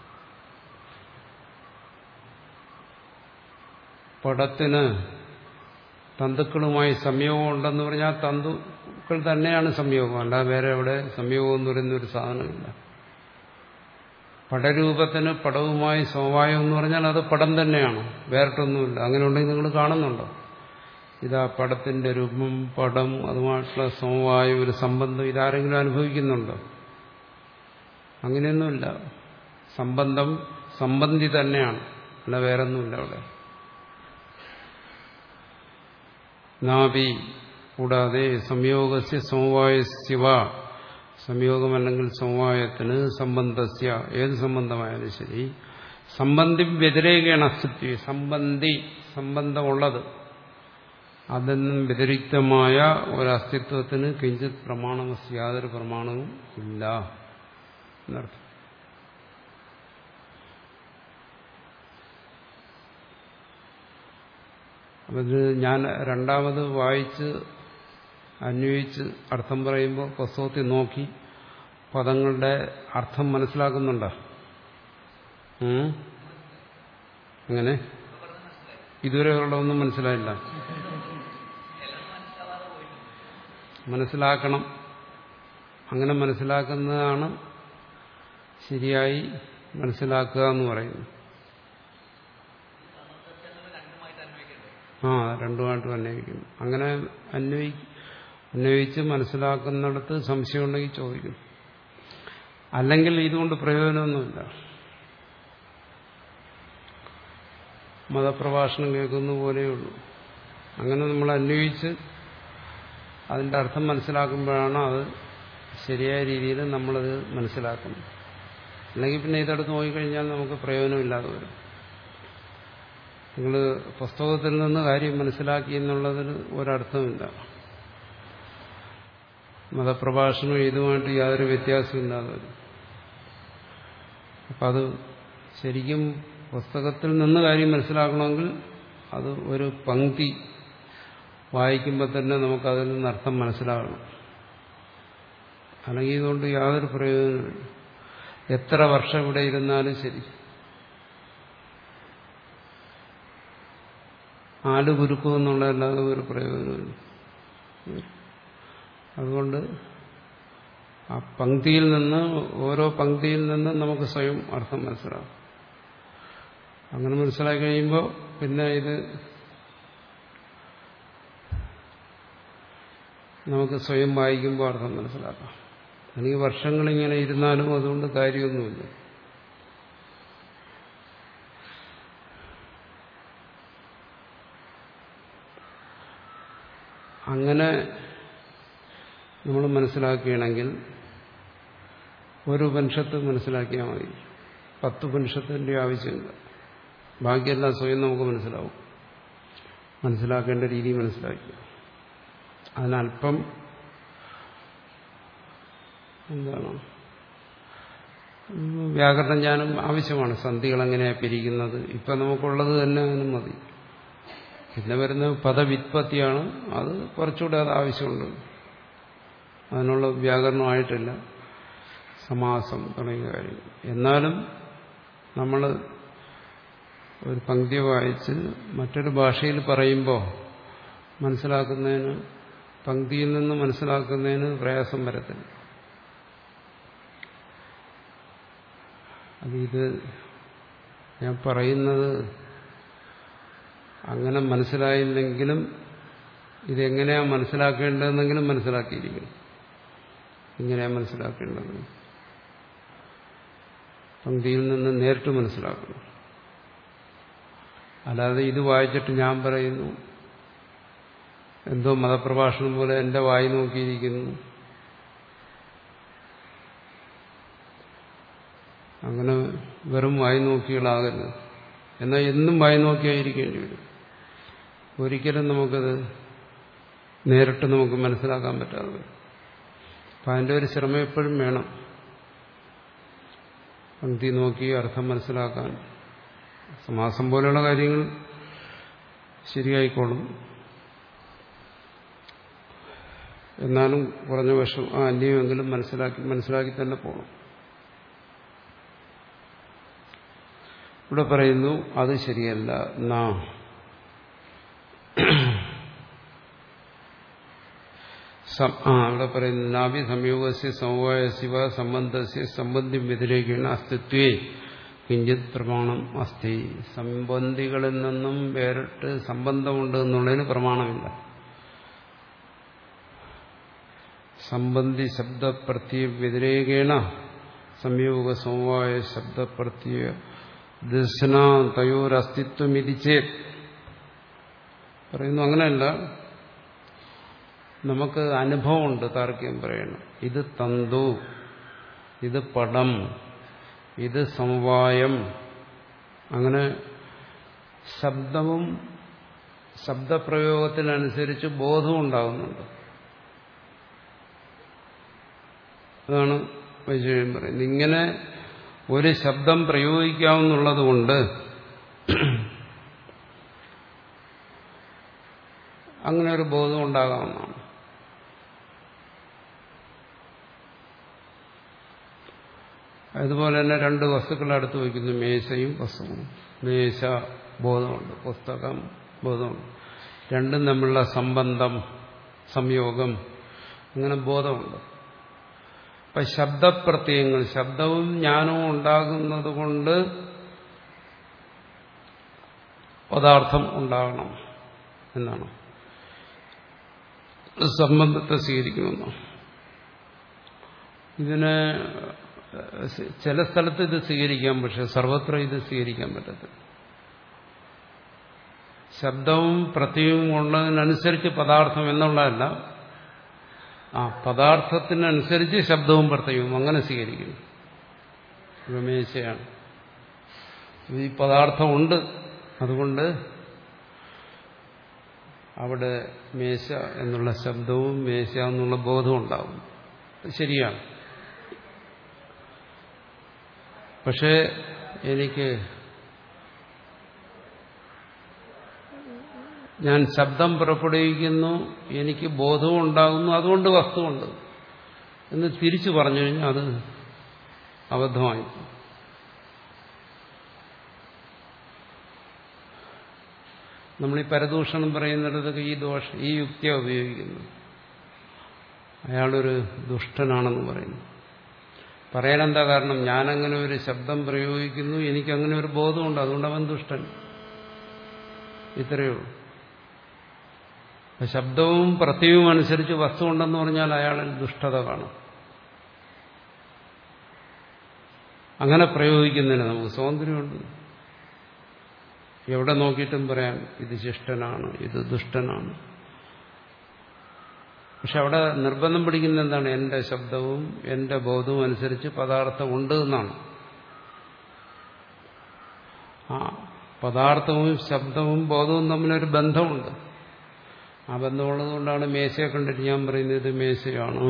പടത്തിന് തന്തുക്കളുമായി സംയോഗം ഉണ്ടെന്ന് പറഞ്ഞാൽ തന്തുക്കൾ തന്നെയാണ് സംയോഗം, അല്ലാതെ വേറെ എവിടെ സംയോഗം എന്ന് പറയുന്ന ഒരു സാധനമില്ല. പടരൂപത്തിന് പടവുമായി സമവായം എന്ന് പറഞ്ഞാൽ അത് പടം തന്നെയാണ്, വേറിട്ടൊന്നുമില്ല. അങ്ങനെ ഉണ്ടെങ്കിൽ നിങ്ങൾ കാണുന്നുണ്ടോ? ഇതാ പടത്തിന്റെ രൂപം, പടം, അതുമായിട്ടുള്ള സമവായം, ഒരു സംബന്ധം, ഇതാരെങ്കിലും അനുഭവിക്കുന്നുണ്ടോ? അങ്ങനെയൊന്നുമില്ല. സംബന്ധം സംബന്ധി തന്നെയാണ്, അല്ല വേറൊന്നുമില്ല അവിടെ. നാഭി കൂടാതെ സംയോഗസ്യ സമവായസ്യവ, സംയോഗമല്ലെങ്കിൽ സമവായത്തിന് സംബന്ധസ്യ, ഏത് സംബന്ധമായാലും ശരി, സംബന്ധി വ്യതിരേകയാണ് അസ്തിത്വം. സംബന്ധി സംബന്ധമുള്ളത്, അതിൽ നിന്നും വ്യതിരിക്തമായ ഒരസ്തിത്വത്തിന് കിഞ്ചിത് പ്രമാണമസ്യ, യാതൊരു പ്രമാണവും ഇല്ല എന്നർത്ഥം. അപ്പം ഇത് ഞാൻ രണ്ടാമത് വായിച്ച് അന്വയിച്ച് അർത്ഥം പറയുമ്പോൾ പുസ്തകത്തിൽ നോക്കി പദങ്ങളുടെ അർത്ഥം മനസ്സിലാക്കുന്നുണ്ടോ? അങ്ങനെ ഇതുവരെയുള്ള ഒന്നും മനസ്സിലായില്ല. മനസ്സിലാക്കണം. അങ്ങനെ മനസ്സിലാക്കുന്നതാണ് ശരിയായി മനസ്സിലാക്കുക എന്ന് പറയുന്നു. ആ രണ്ടുമായിട്ട് അന്വയിക്കും. അങ്ങനെ അന്വയി അന്വയിച്ച് മനസ്സിലാക്കുന്നിടത്ത് സംശയമുണ്ടെങ്കിൽ ചോദിക്കും. അല്ലെങ്കിൽ ഇതുകൊണ്ട് പ്രയോജനമൊന്നുമില്ല. മതപ്രഭാഷണം കേൾക്കുന്ന പോലെയുള്ളൂ. അങ്ങനെ നമ്മൾ അന്വയിച്ച് അതിൻ്റെ അർത്ഥം മനസ്സിലാക്കുമ്പോഴാണ് അത് ശരിയായ രീതിയിൽ നമ്മളത് മനസ്സിലാക്കുന്നത്. അല്ലെങ്കിൽ പിന്നെ ഇതെടുത്ത് നോക്കിക്കഴിഞ്ഞാൽ നമുക്ക് പ്രയോജനമില്ലാതെ വരും. നിങ്ങൾ പുസ്തകത്തിൽ നിന്ന് കാര്യം മനസ്സിലാക്കി എന്നുള്ളതിന് ഒരർത്ഥമില്ല. മതപ്രഭാഷണം ഇതുമായിട്ട് യാതൊരു വ്യത്യാസമില്ലാതെ വരും. അപ്പം അത് ശരിക്കും പുസ്തകത്തിൽ നിന്ന് കാര്യം മനസ്സിലാക്കണമെങ്കിൽ അത് ഒരു പംക്തി വായിക്കുമ്പോൾ തന്നെ നമുക്കതിൽ നിന്ന് അർത്ഥം മനസ്സിലാകണം. അല്ലെങ്കിൽ ഇതുകൊണ്ട് യാതൊരു പ്രയോജനമില്ല. എത്ര വർഷം ഇവിടെ ഇരുന്നാലും ശരി, ആല് കുരുക്കും എന്നുള്ളതല്ലാതെ ഒരു പ്രയോജനമില്ല. അതുകൊണ്ട് ആ പംക്തിയിൽ നിന്ന്, ഓരോ പംക്തിയിൽ നിന്ന് നമുക്ക് സ്വയം അർത്ഥം മനസ്സിലാവും. അങ്ങനെ മനസ്സിലാക്കി കഴിയുമ്പോൾ പിന്നെ ഇത് നമുക്ക് സ്വയം വായിക്കുമ്പോൾ അർത്ഥം മനസ്സിലാക്കാം. എനിക്ക് വർഷങ്ങളിങ്ങനെ ഇരുന്നാലും അതുകൊണ്ട് കാര്യമൊന്നുമില്ല. അങ്ങനെ നമ്മൾ മനസ്സിലാക്കുകയാണെങ്കിൽ ഒരു ഉപനിഷത്ത് മനസ്സിലാക്കിയാൽ മതി. പത്ത് ഉപനിഷത്തിന്റെ ആവശ്യമില്ല. ബാക്കിയെല്ലാം സ്വയം നമുക്ക് മനസ്സിലാവും. മനസ്സിലാക്കേണ്ട രീതി മനസ്സിലാക്കുക. അതിനല്പം എന്താണ് വ്യാകരണ ജ്ഞാനം ആവശ്യമാണ്. സന്ധികൾ എങ്ങനെയാണ് പിരിക്കുന്നത്, ഇപ്പം നമുക്കുള്ളത് തന്നെ അതിനും മതി. പിന്നെ വരുന്ന പദവിത്പത്തിയാണ്, അത് കുറച്ചുകൂടെ അത് ആവശ്യമുണ്ട്. അതിനുള്ള വ്യാകരണമായിട്ടില്ല, സമാസം തുടങ്ങിയ കാര്യങ്ങൾ. എന്നാലും നമ്മൾ ഒരു പംക്തി വായിച്ച് മറ്റൊരു ഭാഷയിൽ പറയുമ്പോൾ മനസ്സിലാക്കുന്നതിന്, പംക്തിയിൽ നിന്ന് മനസ്സിലാക്കുന്നതിന് പ്രയാസം വരത്തില്ല. അത് ഇത് ഞാൻ പറയുന്നത് അങ്ങനെ മനസ്സിലായില്ലെങ്കിലും ഇതെങ്ങനെയാണ് മനസ്സിലാക്കേണ്ടതെന്നെങ്കിലും മനസ്സിലാക്കിയിരിക്കണം. ഇങ്ങനെയാണ് മനസ്സിലാക്കേണ്ടത്. പംക്തിയിൽ നിന്ന് നേരിട്ട് മനസ്സിലാക്കണം. അല്ലാതെ ഇത് വായിച്ചിട്ട് ഞാൻ പറയുന്നു, എന്തോ മതപ്രഭാഷണം പോലെ എന്റെ വായി നോക്കിയിരിക്കുന്നു, അങ്ങനെ വെറും വായി നോക്കികളാകരുത്. എന്നാൽ എന്നും വായി നോക്കിയായിരിക്കേണ്ടി വരും. ഒരിക്കലും നമുക്കത് നേരിട്ട് നമുക്ക് മനസ്സിലാക്കാൻ പറ്റാതെ വരും. അപ്പം അതിൻ്റെ ഒരു ശ്രമം എപ്പോഴും വേണം. പംക്തി നോക്കി അർത്ഥം മനസ്സിലാക്കാൻ. സമാസം പോലെയുള്ള കാര്യങ്ങൾ ശരിയായിക്കോളും. എന്നാലും കുറഞ്ഞ വർഷം ആ അന്യമെങ്കിലും മനസ്സിലാക്കി മനസ്സിലാക്കി തന്നെ പോകണം. ഇവിടെ പറയുന്നു അത് ശരിയല്ല. നാ ആ ഇവിടെ പറയുന്നു നാഭി സംയോഗസ്യ സമവായസിവ സംബന്ധസ്യ സംബന്ധി വ്യതിരേകേണ അസ്തിത്വേ കിഞ്ചിത് പ്രമാണം അസ്തി. സംബന്ധികളിൽ നിന്നും വേറിട്ട് സംബന്ധമുണ്ട് എന്നുള്ളതിന് പ്രമാണമില്ല. സംബന്ധി ശബ്ദപ്രത്യ വ്യതിരേകേണ സംയോഗ സമവായ ശബ്ദപ്രത്യ ദർശന തയോരസ്തിത്വം ഇരിച്ചേ പറയുന്നു. അങ്ങനെയല്ല, നമുക്ക് അനുഭവമുണ്ട്. താർക്കികം പറയണം, ഇത് തന്തു, ഇത് പടം, ഇത് സമവായം. അങ്ങനെ ശബ്ദവും ശബ്ദപ്രയോഗത്തിനനുസരിച്ച് ബോധവും ഉണ്ടാകുന്നുണ്ട്. അതാണ് വൈശേഷികം പറയുന്നത്. ഇങ്ങനെ ഒരു ശബ്ദം പ്രയോഗിക്കാവുന്നുള്ളത് കൊണ്ട് അങ്ങനെ ഒരു ബോധം ഉണ്ടാകാവുന്നതാണ്. അതുപോലെ തന്നെ രണ്ട് വസ്തുക്കൾ അടുത്ത് വയ്ക്കുന്നു, മേശയും പുസ്തകവും. മേശ ബോധമുണ്ട്, പുസ്തകം ബോധമുണ്ട്. രണ്ടും തമ്മിലുള്ള സംബന്ധം, സംയോഗം, അങ്ങനെ ബോധമുണ്ട്. അപ്പൊ ശബ്ദപ്രത്യയങ്ങൾ, ശബ്ദവും ജ്ഞാനവും ഉണ്ടാകുന്നത് കൊണ്ട് പദാർത്ഥം ഉണ്ടാകണം എന്നാണ്. സംബന്ധത്തെ സ്വീകരിക്കുമെന്നോ. ഇതിന് ചില സ്ഥലത്ത് ഇത് സ്വീകരിക്കാം, പക്ഷെ സർവത്ര ഇത് സ്വീകരിക്കാൻ പറ്റത്തില്ല. ശബ്ദവും പ്രത്യയവും ഉള്ളതിനനുസരിച്ച് പദാർത്ഥം എന്നുള്ളതല്ല, ആ പദാർത്ഥത്തിനനുസരിച്ച് ശബ്ദവും പ്രത്യയവും അങ്ങനെ സ്വീകരിക്കുന്നു. മേശയാണ്, ഈ പദാർത്ഥമുണ്ട്, അതുകൊണ്ട് അവിടെ മേശ എന്നുള്ള ശബ്ദവും മേശ എന്നുള്ള ബോധവും ഉണ്ടാവും. ശരിയാണ്. പക്ഷേ എനിക്ക് ഞാൻ ശബ്ദം പുറപ്പെടുവിക്കുന്നു, എനിക്ക് ബോധവും ഉണ്ടാകുന്നു, അതുകൊണ്ട് വസ്തുവുണ്ട് എന്ന് തിരിച്ചു പറഞ്ഞു കഴിഞ്ഞാൽ അത് അബദ്ധമായി. നമ്മൾ ഈ പരദൂഷണം പറയുന്നിടത്തൊക്കെ ഈ ദോഷ ഈ യുക്തിയാണ് ഉപയോഗിക്കുന്നത്. അയാളൊരു ദുഷ്ടനാണെന്ന് പറയുന്നു. പറയാനെന്താ കാരണം? ഞാനങ്ങനെ ഒരു ശബ്ദം പ്രയോഗിക്കുന്നു, എനിക്കങ്ങനെ ഒരു ബോധമുണ്ട്, അതുകൊണ്ട് അവൻ ദുഷ്ടൻ. ഇത്രയേ ഉള്ളൂ. ശബ്ദവും പ്രത്യയവും അനുസരിച്ച് വസ്തു ഉണ്ടെന്ന് പറഞ്ഞാൽ അയാളിൽ ദുഷ്ടത കാണും. അങ്ങനെ പ്രയോഗിക്കുന്നതിന് നമുക്ക് സ്വാതന്ത്ര്യമുണ്ട്. എവിടെ നോക്കിയിട്ടും പറയാം ഇത് ശിഷ്ടനാണ്, ഇത് ദുഷ്ടനാണ്. പക്ഷെ അവിടെ നിർബന്ധം പിടിക്കുന്ന എന്താണ്? എന്റെ ശബ്ദവും എന്റെ ബോധവും അനുസരിച്ച് പദാർത്ഥം ഉണ്ട് എന്നാണ്. ആ പദാർത്ഥവും ശബ്ദവും ബോധവും തമ്മിലൊരു ബന്ധമുണ്ട്. ആ ബന്ധമുള്ളത് കൊണ്ടാണ് മേശയെ കണ്ടിട്ട് ഞാൻ പറയുന്നത് ഇത് മേശയാണ്,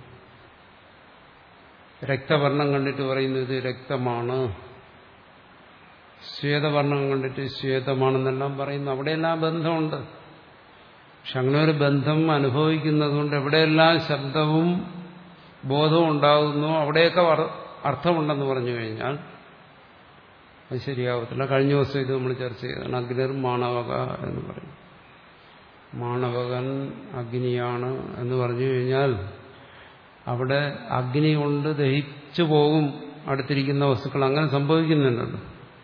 രക്തവർണ്ണം കണ്ടിട്ട് പറയുന്നത് ഇത് രക്തമാണ്, ശ്വേതവർണ്ണം കണ്ടിട്ട് ശ്വേതമാണെന്നെല്ലാം പറയുന്നു. അവിടെയെല്ലാം ബന്ധമുണ്ട്. പക്ഷെ അങ്ങനെ ഒരു ബന്ധം അനുഭവിക്കുന്നതുകൊണ്ട് എവിടെയെല്ലാം ശബ്ദവും ബോധവും ഉണ്ടാകുന്നു അവിടെയൊക്കെ അർത്ഥമുണ്ടെന്ന് പറഞ്ഞു കഴിഞ്ഞാൽ അത് ശരിയാവത്തില്ല. കഴിഞ്ഞ ദിവസം ഇത് നമ്മൾ ചർച്ച ചെയ്തതാണ്. അഗ്നിർ മാണവക എന്ന് പറയും. മാണവകൻ അഗ്നിയാണ് എന്ന് പറഞ്ഞു കഴിഞ്ഞാൽ അവിടെ അഗ്നി കൊണ്ട് ദഹിച്ചു പോകും അടുത്തിരിക്കുന്ന വസ്തുക്കൾ. അങ്ങനെ സംഭവിക്കുന്നുണ്ടല്ലോ.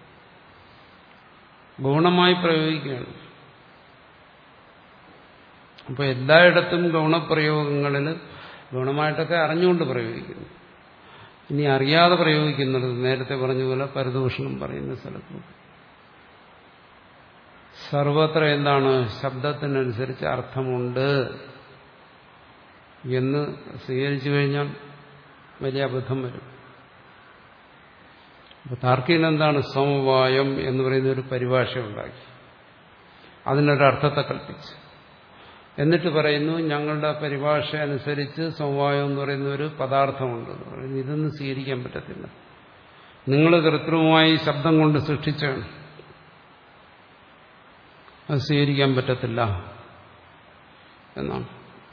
ഗുണമായി പ്രയോഗിക്കുകയാണ്. അപ്പോൾ എല്ലായിടത്തും ഗുണപ്രയോഗങ്ങളിൽ ഗുണമായിട്ടൊക്കെ അറിഞ്ഞുകൊണ്ട് പ്രയോഗിക്കുന്നു. ഇനി അറിയാതെ പ്രയോഗിക്കുന്നത് നേരത്തെ പറഞ്ഞതുപോലെ പരദൂഷണം പറയുന്ന സ്ഥലത്ത് സർവത്ര എന്താണ്? ശബ്ദത്തിനനുസരിച്ച് അർത്ഥമുണ്ട് എന്ന് സ്വീകരിച്ചു കഴിഞ്ഞാൽ വലിയ അബദ്ധം വരും. അപ്പൊ താർക്കികൻ എന്താണ്? സമവായം എന്ന് പറയുന്ന ഒരു പരിഭാഷ ഉണ്ടാക്കി അതിനൊരർത്ഥത്തെ കൽപ്പിച്ചു. എന്നിട്ട് പറയുന്നു ഞങ്ങളുടെ പരിഭാഷ അനുസരിച്ച് സമവായം എന്ന് പറയുന്ന ഒരു പദാർത്ഥമുണ്ട്. ഇതൊന്നും സ്വീകരിക്കാൻ പറ്റത്തില്ല. നിങ്ങൾ കൃത്രിമമായി ശബ്ദം കൊണ്ട് സൃഷ്ടിച്ചാണ്, അത് സ്വീകരിക്കാൻ പറ്റത്തില്ല എന്നാണ്.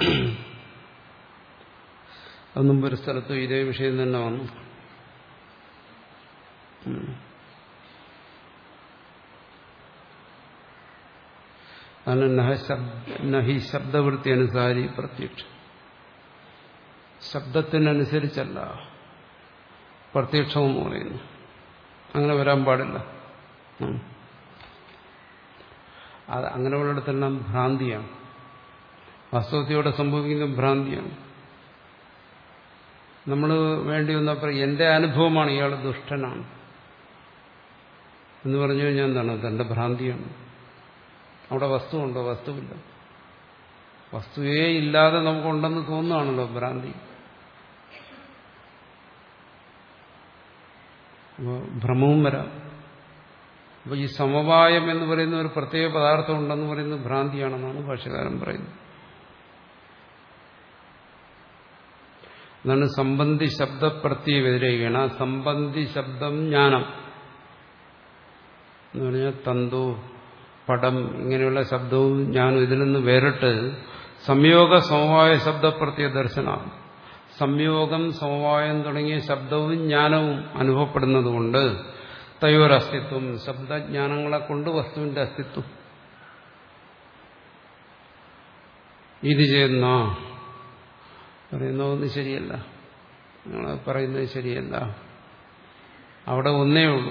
അതൊന്നും ഒരു സ്ഥലത്തും ഇതേ വിഷയം തന്നെ വന്നു. നഹി ശബ്ദവൃത്തി അനുസാരി പ്രത്യക്ഷം. ശബ്ദത്തിനനുസരിച്ചല്ല പ്രത്യക്ഷമെന്ന് പറയുന്നു. അങ്ങനെ വരാൻ പാടില്ല. അത് അങ്ങനെയുള്ളിടത്തെല്ലാം ഭ്രാന്തിയാണ്. വാസ്തവത്തിലൂടെ സംഭവിക്കുന്ന ഭ്രാന്തിയാണ്. നമ്മൾ വേണ്ടി വന്നപ്പോൾ എന്റെ അനുഭവമാണ് ഇയാൾ ദുഷ്ടനാണ് എന്ന് പറഞ്ഞു കഴിഞ്ഞാൽ എന്താണ്? തന്റെ ഭ്രാന്തിയാണ്. അവിടെ വസ്തുവുണ്ടോ? വസ്തുവില്ല. വസ്തുവേ ഇല്ലാതെ നമുക്കുണ്ടെന്ന് തോന്നുകയാണല്ലോ ഭ്രാന്തി. അപ്പോൾ ഭ്രമവും വരാം. അപ്പോൾ ഈ സമവായം എന്ന് പറയുന്ന ഒരു പ്രത്യേക പദാർത്ഥം ഉണ്ടെന്ന് പറയുന്നത് ഭ്രാന്തിയാണെന്നാണ് ഭാഷ്യകാരൻ പറയുന്നത്. എന്നാണ് സംബന്ധി ശബ്ദപ്രത്യ വ്യതിരേകണ. സംബന്ധി ശബ്ദം ജ്ഞാനം എന്ന് പറഞ്ഞാൽ തന്തു, പടം ഇങ്ങനെയുള്ള ശബ്ദവും ജ്ഞാനവും ഇതിൽ നിന്ന് വേറിട്ട് സംയോഗ സമവായ ശബ്ദപ്രത്യ ദർശനം. സംയോഗം സമവായം തുടങ്ങിയ ശബ്ദവും ജ്ഞാനവും അനുഭവപ്പെടുന്നതുകൊണ്ട് തയോരസ്തിത്വം, ശബ്ദജ്ഞാനങ്ങളെ കൊണ്ട് വസ്തുവിന്റെ അസ്തിത്വം. ഇത് ചെയ്യുന്ന പറയുന്നതൊന്നും ശരിയല്ല, നിങ്ങൾ പറയുന്നത് ശരിയല്ല. അവിടെ ഒന്നേ ഉള്ളൂ,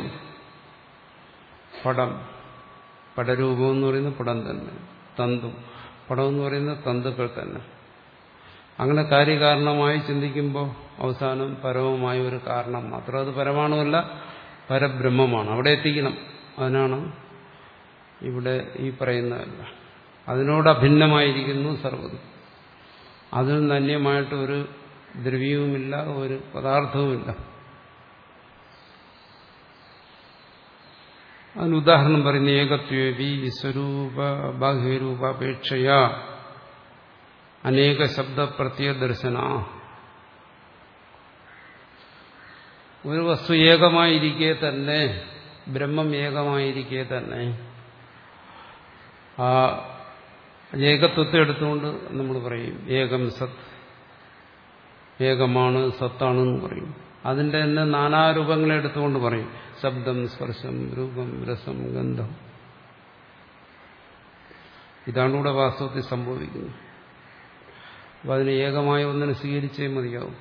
പടം. പടരൂപം എന്ന് പറയുന്നത് പടം തന്നെ. തന്തു, പടം എന്ന് പറയുന്നത് തന്തുക്കൾ തന്നെ. അങ്ങനെ കാര്യകാരണമായി ചിന്തിക്കുമ്പോൾ അവസാനം പരമമായ ഒരു കാരണം മാത്രം. അത് പരമാണുമല്ല, പരബ്രഹ്മമാണ്. അവിടെ എത്തിക്കണം. അതിനാണ് ഇവിടെ ഈ പറയുന്നതല്ല. അതിനോട് അഭിന്നമായിരിക്കുന്നു സർവ്വതും. അതിൽ നിന്ന് അന്യമായിട്ട് ഒരു ദ്രവ്യവുമില്ല, ഒരു പദാർത്ഥവുമില്ല. അതിന് ഉദാഹരണം പറയുന്ന ഏകത്വേവി സ്വരൂപ ബാഹ്യരൂപാപേക്ഷയ അനേക ശബ്ദപ്രത്യ ദർശന. ഒരു വസ്തു ഏകമായിരിക്കെ തന്നെ, ബ്രഹ്മം ഏകമായിരിക്കെ തന്നെ ആ ഏകത്വത്തെ എടുത്തുകൊണ്ട് നമ്മൾ പറയും ഏകം സത്, ഏകമാണ്, സത്താണെന്ന് പറയും. അതിന്റെ തന്നെ നാനാരൂപങ്ങളെ എടുത്തുകൊണ്ട് പറയും. ശബ്ദം, സ്പർശം, രൂപം, രസം, ഗന്ധം. ഇതാണ് ഇവിടെ വാസ്തവത്തിൽ സംഭവിക്കുന്നത്. അപ്പം അതിന് ഏകമായ ഒന്നിനെ സ്വീകരിച്ചേ മതിയാവും.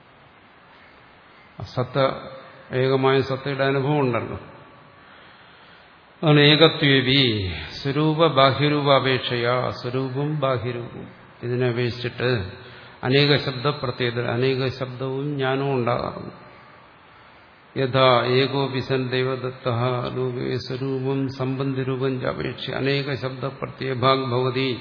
സത്ത, ഏകമായ സത്തയുടെ അനുഭവം ഉണ്ടല്ലോ. അതാണ് ഏകത്വേവി സ്വരൂപ ബാഹ്യരൂപ അപേക്ഷയാ. സ്വരൂപം ബാഹ്യരൂപം ഇതിനെ അപേക്ഷിച്ചിട്ട് അനേക ശബ്ദ പ്രത്യേകത, അനേക ശബ്ദവും ജ്ഞാനവും ഉണ്ടാകാറുണ്ട്. യഥാ ഏകോപിസൻ ദൈവദത്ത ലോകേ സ്വരൂപം സംബന്ധിരൂപം അപേക്ഷ അനേക ശബ്ദ പ്രത്യേഭാഗ് ഭവതി.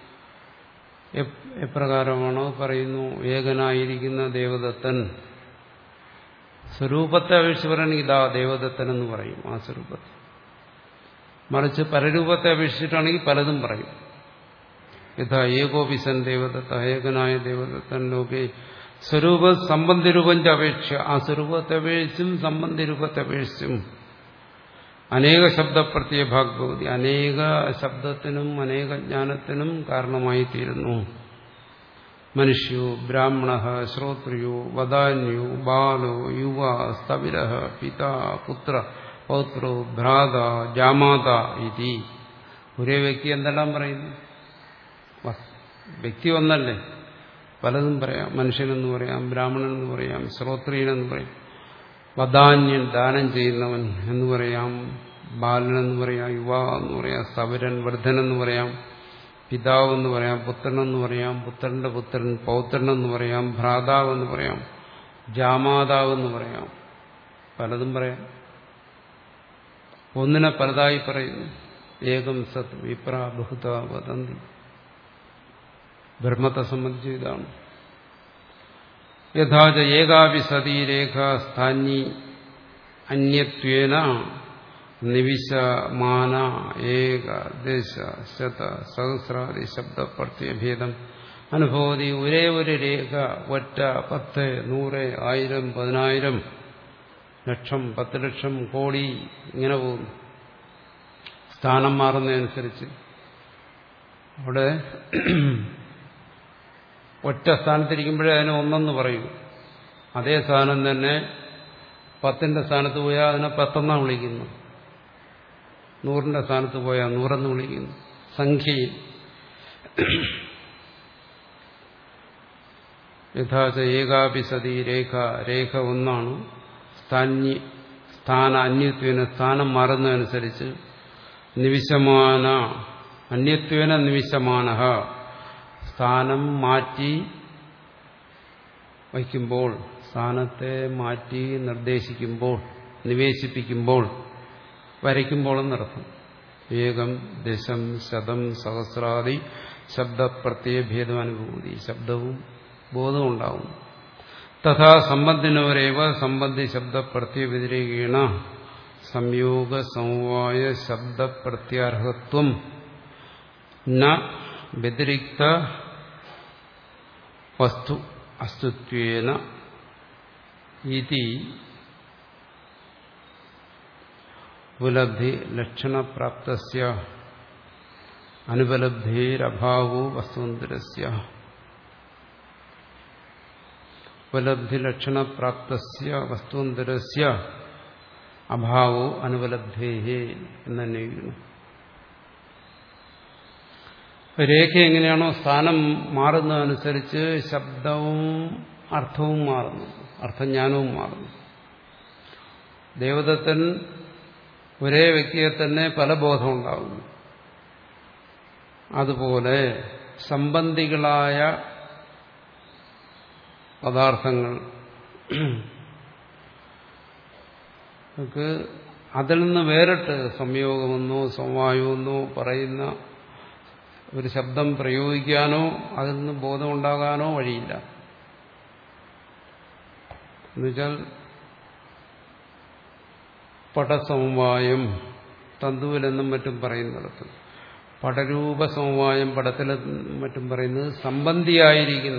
എപ്രകാരമാണോ പറയുന്നു ഏകനായിരിക്കുന്ന ദേവദത്തൻ, സ്വരൂപത്തെ അപേക്ഷിച്ച് പറയണമെങ്കിൽ ഇതാ ദേവദത്തൻ എന്ന് പറയും ആ സ്വരൂപത്തെ. മറിച്ച് പരരൂപത്തെ അപേക്ഷിച്ചിട്ടാണെങ്കിൽ പലതും പറയും. യഥാ ഏകോപിസൻ ദേവദത്ത, ഏകനായ ദേവദത്തൻ ലോകേ സ്വരൂപ സംബന്ധിരൂപം അപേക്ഷ ആ സ്വരൂപത്തെ അപേക്ഷിച്ചും സംബന്ധിരൂപത്തെ അപേക്ഷിച്ചും അനേക ശബ്ദ പ്രത്യേഭാഗ് ഭവതി അനേക ശബ്ദത്തിനും അനേക ജ്ഞാനത്തിനും കാരണമായി തീരുന്നു. മനുഷ്യോ ബ്രാഹ്മണ ശ്രോത്രിയോ വദാന്യോ ബാലോ യുവ സ്ഥവിര പിതാ പുത്ര പൗത്രോ ഭ്രാത ജാമാത ഇതി. ഒരേ വ്യക്തി എന്തെല്ലാം പറയുന്നു? വ്യക്തി ഒന്നല്ലേ, പലതും പറയാം. മനുഷ്യനെന്ന് പറയാം, ബ്രാഹ്മണനെന്ന് പറയാം, ശ്രോത്രിയനെന്ന് പറയാം, വദാന്യൻ ദാനം ചെയ്യുന്നവൻ എന്ന് പറയാം, ബാലനെന്ന് പറയാം, യുവ എന്ന് പറയാം, സ്ഥവിരൻ വൃദ്ധനെന്ന് പറയാം, പിതാവെന്ന് പറയാം, പുത്രനെന്ന് പറയാം, പുത്രന്റെ പുത്രൻ പൗത്രനെന്ന് പറയാം, ഭ്രാതാവെന്ന് പറയാം, ജാമാതാവെന്ന് പറയാം, പലതും പറയാം. ഒന്നിനെ പലതായി പറയുന്നു. ഏകം സത് വിപ്ര ബഹുത വദന്തി. ബ്രഹ്മത്തെ സംബന്ധിച്ച് ഇതാണ്. യഥാച ഏകാപി സതി രേഖ സ്ഥാനി അന്യത്വേന നിവിശമാന ഏക ദശ ശത സഹസ്രാദി ശബ്ദ പ്രത്യഭേദം അനുഭവതി. ഒരേ ഒരു രേഖ ഒറ്റ, പത്ത്, നൂറ്, ആയിരം, പതിനായിരം, ലക്ഷം, പത്ത് ലക്ഷം, കോടി ഇങ്ങനെ പോകുന്നു. സ്ഥാനം മാറുന്നതനുസരിച്ച് അവിടെ ഒറ്റ സ്ഥാനത്തിരിക്കുമ്പോഴേ അതിനെ ഒന്നെന്ന് പറയൂ. അതേ സ്ഥാനം തന്നെ പത്തിന്റെ സ്ഥാനത്ത് പോയാൽ അതിനെ പത്തൊന്നാം വിളിക്കുന്നു, നൂറിന്റെ സ്ഥാനത്ത് പോയാൽ നൂറെന്ന് വിളിക്കുന്നു. സംഖ്യയിൽ യഥാച ഏകാപി സതി രേഖ, രേഖ ഒന്നാണ്. സ്ഥാന്യ സ്ഥാന അന്യത്വേന സ്ഥാനം മാറുന്നതനുസരിച്ച് നിവിശമാന അന്യത്വേന നിവിശമാന സ്ഥാനം മാറ്റി വയ്ക്കുമ്പോൾ, സ്ഥാനത്തെ മാറ്റി നിർദ്ദേശിക്കുമ്പോൾ, നിവേശിപ്പിക്കുമ്പോൾ, വരയ്ക്കുമ്പോൾ എന്നർത്ഥം. ഏകം ദശം ശതം സഹസ്രാദി ശബ്ദ പ്രത്യയഭേദം അനുഭൂതി, ശബ്ദവും ബോധവും ഉണ്ടാവും. തഥാ സംബന്ധിനോരേവ സംബന്ധി ശബ്ദ പ്രത്യവ്യതിരേകേണ സംയോഗ സമവായ ശബ്ദ പ്രത്യാർഹത്വം ന വ്യതിരിക്ത വസ്തു അസ്തിത്വേന ഇതി ഉപലബ്ധി ലക്ഷണപ്രാപ്തസ്യ അനുപലബ്ധേരഭാവോ വസ്തുന്തരസ്യ. ഉപലബ്ധി ലക്ഷണപ്രാപ്തസ്യ വസ്തുന്തരസ്യ അഭാവോ അനുപലബ്ധേഹേ എന്നന്വയിക്കുന്നു. രേഖ എങ്ങനെയാണോ സ്ഥാനം മാറുന്നതനുസരിച്ച് ശബ്ദവും അർത്ഥവും മാറുന്നു, അർത്ഥജ്ഞാനവും മാറുന്നു. ദേവദത്തൻ ഒരേ വ്യക്തിയെ തന്നെ പല ബോധം ഉണ്ടാകുന്നു. അതുപോലെ സംബന്ധികളായ പദാർത്ഥങ്ങൾ അതിൽ നിന്ന് വേറിട്ട് സംയോഗമെന്നോ സമവായമെന്നോ പറയുന്ന ഒരു ശബ്ദം പ്രയോഗിക്കാനോ അതിൽ നിന്ന് ബോധമുണ്ടാകാനോ വഴിയില്ല. എന്നുവെച്ചാൽ പടസമവായം തന്തുവിലെന്നും മറ്റും പറയുന്നിടത്ത് പടരൂപസമവായം പടത്തിലെന്നും മറ്റും പറയുന്നത് സംബന്ധിയായിരിക്കുന്ന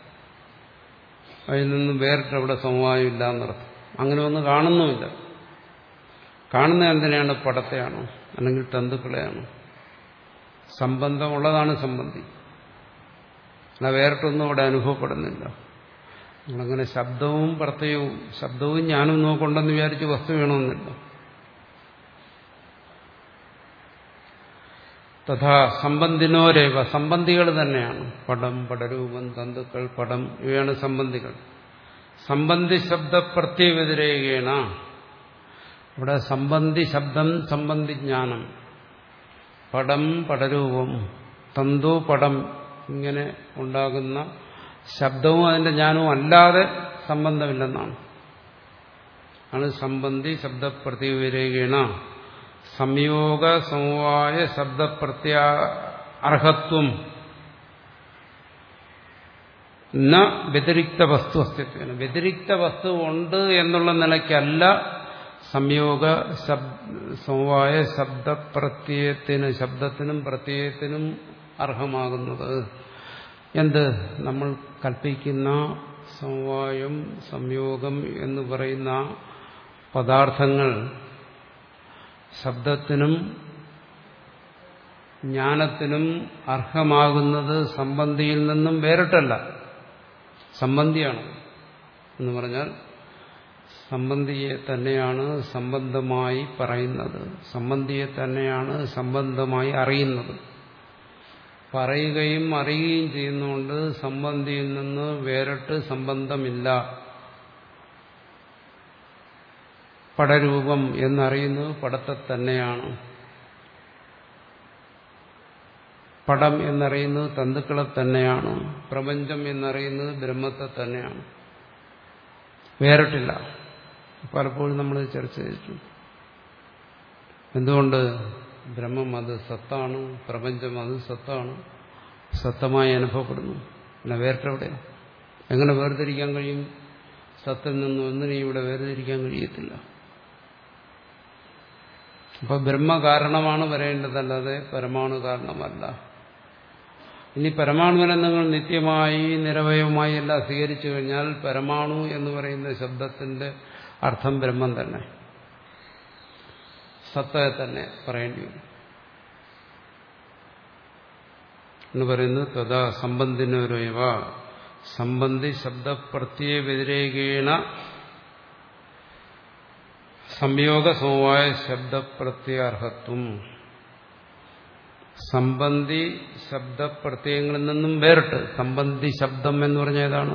അതിൽ നിന്നും വേറിട്ട് അവിടെ സമവായം ഇല്ല എന്നർത്ഥം. അങ്ങനെ ഒന്നും കാണുന്നുമില്ല. കാണുന്ന എന്തിനാണ്? പടത്തെയാണോ അല്ലെങ്കിൽ തന്തുക്കളെയാണോ? സംബന്ധമുള്ളതാണ് സംബന്ധി. അല്ല വേറിട്ടൊന്നും അവിടെ അനുഭവപ്പെടുന്നില്ല. നിങ്ങളങ്ങനെ ശബ്ദവും പ്രത്യയവും ശബ്ദവും ഞാനും നോക്കൊണ്ടെന്ന് വിചാരിച്ച് വസ്തു വേണമെന്നില്ല. തഥാ സംബന്ധിനോരേവ സംബന്ധികൾ തന്നെയാണ്. പടം, പടരൂപം, തന്തുക്കൾ, പടം ഇവയാണ് സംബന്ധികൾ. സംബന്ധി ശബ്ദ പ്രത്യയവ്യതിരേകേണ ഇവിടെ സംബന്ധി ശബ്ദം, സംബന്ധി ജ്ഞാനം, പടം, പടരൂപം, തന്തു, പടം ഇങ്ങനെ ഉണ്ടാകുന്ന ശബ്ദവും അതിന്റെ ജ്ഞാനവും അല്ലാതെ സംബന്ധമില്ലെന്നാണ്. ആണ് സംബന്ധി ശബ്ദ പ്രത്യയവ്യതിരേകേണ സംയോഗ സമവായ ശബ്ദപ്രത്യ അർഹത്വം ന വ്യതിരിക്ത വസ്തു അസ്തിത്വം. വ്യതിരിക്ത വസ്തു ഉണ്ട് എന്നുള്ള നിലയ്ക്കല്ല സംയോഗ സമവായ ശബ്ദപ്രത്യയത്തിന് ശബ്ദത്തിനും പ്രത്യയത്തിനും അർഹമാകുന്നത്. എന്ത് നമ്മൾ കൽപ്പിക്കുന്ന സമവായം സംയോഗം എന്ന് പറയുന്ന പദാർത്ഥങ്ങൾ ശബ്ദത്തിനും ജ്ഞാനത്തിനും അർഹമാകുന്നത് സംബന്ധിയിൽ നിന്നും വേറിട്ടല്ല, സംബന്ധിയാണ്. എന്ന് പറഞ്ഞാൽ സംബന്ധിയെ തന്നെയാണ് സംബന്ധമായി പറയുന്നത്, സംബന്ധിയെ തന്നെയാണ് സംബന്ധമായി അറിയുന്നത്. പറയുകയും അറിയുകയും ചെയ്യുന്നതുകൊണ്ട് സംബന്ധിയിൽ നിന്ന് വേറിട്ട് സംബന്ധമില്ല. പടരൂപം എന്നറിയുന്നത് പടത്തെ തന്നെയാണ്. പടം എന്നറിയുന്നത് തന്തുക്കളെ തന്നെയാണ്. പ്രപഞ്ചം എന്നറിയുന്നത് ബ്രഹ്മത്തെ തന്നെയാണ്, വേറിട്ടില്ല. പലപ്പോഴും നമ്മൾ ചർച്ച ചെയ്തിട്ടു. എന്തുകൊണ്ട്? ബ്രഹ്മം അത് സത്താണ്, പ്രപഞ്ചം അത് സത്താണ്, സത്തമായി അനുഭവപ്പെടുന്നു. പിന്നെ വേറിട്ടെവിടെ? എങ്ങനെ വേർതിരിക്കാൻ കഴിയും? സത്തിൽ നിന്നും ഒന്നിനെയും ഇവിടെ വേർതിരിക്കാൻ കഴിയത്തില്ല. അപ്പൊ ബ്രഹ്മ കാരണമാണ് വരേണ്ടതല്ലാതെ പരമാണു കാരണമല്ല. ഇനി പരമാണുവിനെ നിങ്ങൾ നിത്യമായി നിരവയവമായി എല്ലാം സ്വീകരിച്ചു കഴിഞ്ഞാൽ പരമാണു എന്ന് പറയുന്ന ശബ്ദത്തിന്റെ അർത്ഥം ബ്രഹ്മം തന്നെ, സത്തയെ തന്നെ പറയേണ്ടി വരും എന്ന് പറയുന്നത്. തഥാ സംബന്ധിനോരേവ സംബന്ധി ശബ്ദപ്രത്യയ വ്യതിരേകേണ സംയോഗ സമവായ ശബ്ദപ്രത്യാർഹത്വം. സംബന്ധി ശബ്ദപ്രത്യയങ്ങളിൽ നിന്നും വേറിട്ട്. സംബന്ധി ശബ്ദം എന്ന് പറഞ്ഞാൽ ഏതാണ്?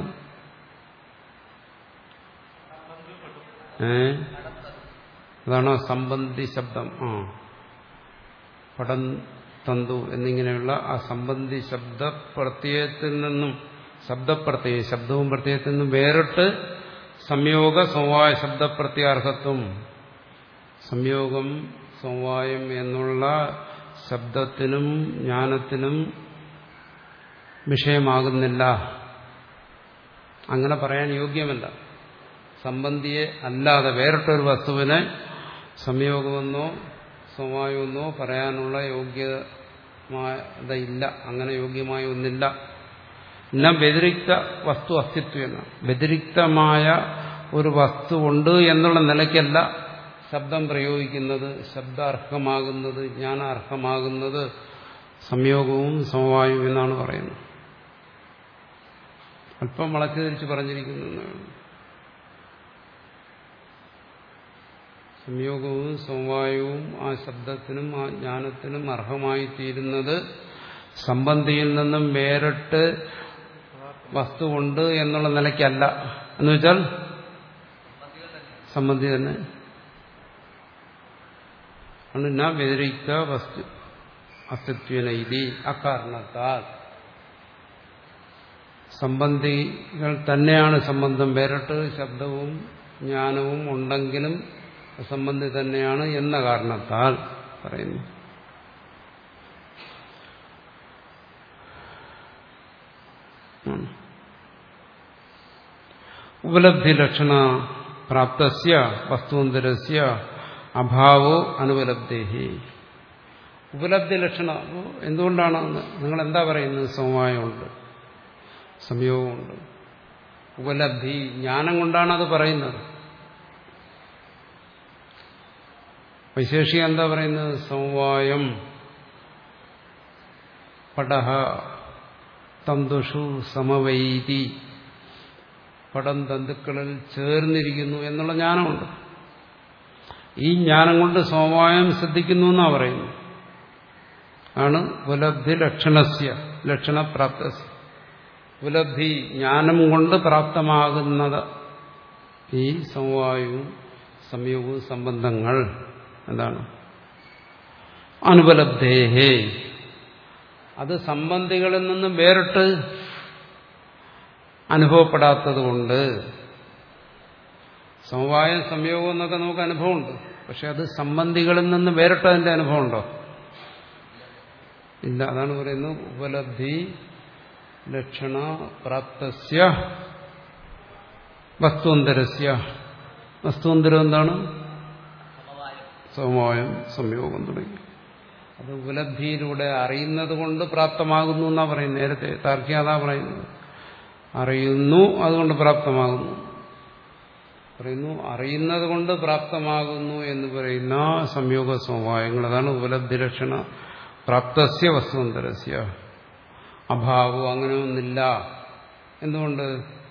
ഏ അതാണോ സംബന്ധി ശബ്ദം? ആ പടം, തന്തു എന്നിങ്ങനെയുള്ള ആ സംബന്ധി ശബ്ദപ്രത്യയത്തിൽ നിന്നും ശബ്ദപ്രത്യയ ശബ്ദവും പ്രത്യയത്തിൽ നിന്നും വേറിട്ട് സംയോഗ സമവായ ശബ്ദപ്രത്യാർഹത്വം. സംയോഗം സമവായം എന്നുള്ള ശബ്ദത്തിനും ജ്ഞാനത്തിനും വിഷയമാകുന്നില്ല. അങ്ങനെ പറയാൻ യോഗ്യമല്ല. സംബന്ധിയെ അല്ലാതെ വേറിട്ടൊരു വസ്തുവിനെ സംയോഗമെന്നോ സമവായമെന്നോ പറയാനുള്ള യോഗ്യതയില്ല. അങ്ങനെ യോഗ്യമായ ഒന്നില്ല. ന വ്യതിരിക്ത വസ്തു അസ്തിത്വം എന്ന വ്യതിരിക്തമായ ഒരു വസ്തു ഉണ്ട് എന്നുള്ള നിലയ്ക്കല്ല ശബ്ദം പ്രയോഗിക്കുന്നത്. ശബ്ദാർഹമാകുന്നത്, ജ്ഞാനാർഹമാകുന്നത് സംയോഗവും സമവായവും എന്നാണ് പറയുന്നത്. അല്പം വളച്ചു തിരിച്ച് പറഞ്ഞിരിക്കുന്നു. സംയോഗവും സമവായവും ആ ശബ്ദത്തിനും ആ ജ്ഞാനത്തിനും അർഹമായി തീരുന്നത് സംബന്ധിയിൽ നിന്നും വേറിട്ട് വസ്തുവുണ്ട് എന്നുള്ള നിലയ്ക്കല്ല. എന്ന് വെച്ചാൽ സംബന്ധി തന്നെ ന വ്യതിരിക്ത വസ്തു അസ്തിത്വന ഇതി. അക്കാരണത്താൽ സംബന്ധികൾ തന്നെയാണ് സംബന്ധം. വേറിട്ട് ശബ്ദവും ജ്ഞാനവും ഉണ്ടെങ്കിലും സംബന്ധി തന്നെയാണ് എന്ന കാരണത്താൽ പറയുന്നു. ഉപലബ്ധി ലക്ഷണ പ്രാപ്തസ്യ വസ്തുവന്തരസ്യ അഭാവോ അനുപലബ്ധേഹി. ഉപലബ്ധി ലക്ഷണം എന്തുകൊണ്ടാണ്? നിങ്ങൾ എന്താ പറയുന്നത്? സമവായമുണ്ട്, സംയോഗമുണ്ട്. ഉപലബ്ധി ജ്ഞാനം കൊണ്ടാണ് അത് പറയുന്നത്. വൈശേഷിക എന്താ പറയുന്നത്? സമവായം പടഹ തന്തുഷു സമവൈതി, പടം തന്തുക്കളിൽ ചേർന്നിരിക്കുന്നു എന്നുള്ള ജ്ഞാനമുണ്ട്. ഈ ജ്ഞാനം കൊണ്ട് സമവായം സിദ്ധിക്കുന്നു എന്നാ പറയുന്നു. ആണ് ഉപലബ്ധി ലക്ഷണസ്യ ലക്ഷണപ്രാപ്തസ്യ. ഉപലബ്ധി ജ്ഞാനം കൊണ്ട് പ്രാപ്തമാകുന്നത് ഈ സമവായവും സംയോഗവും സംബന്ധങ്ങൾ എന്താണ്? അനുപലബ്ധേഹേ, അത് സംബന്ധികളിൽ നിന്നും വേറിട്ട് അനുഭവപ്പെടാത്തതുകൊണ്ട്. സമവായം സംയോഗം എന്നൊക്കെ നമുക്ക് അനുഭവമുണ്ട്, പക്ഷെ അത് സംബന്ധികളിൽ നിന്ന് വേറിട്ട് അതിന്റെ അനുഭവം ഉണ്ടോ? ഇല്ല. അതാണ് പറയുന്നത് ഉപലബ്ധി ലക്ഷണ പ്രാപ്തസ്യ വസ്തുവന്തരസ്യ. വസ്തുവന്തരം എന്താണ്? സമവായം സംയോഗം തുടങ്ങി. അത് ഉപലബ്ധിയിലൂടെ അറിയുന്നത് കൊണ്ട് പ്രാപ്തമാകുന്നു എന്നാ പറയുന്നത്. നേരത്തെ താർക്കികത പറയുന്നത് അറിയുന്നു അതുകൊണ്ട് പ്രാപ്തമാകുന്നു പറയുന്നു. അറിയുന്നത് കൊണ്ട് പ്രാപ്തമാകുന്നു എന്ന് പറയുന്ന സംയോഗ സമവായങ്ങൾ, അതാണ് ഉപലബ്ധി ലക്ഷണ പ്രാപ്തസ്യ വസ്തുവന്തരസ്യ. അഭാവം അങ്ങനെ ഒന്നില്ല. എന്തുകൊണ്ട്?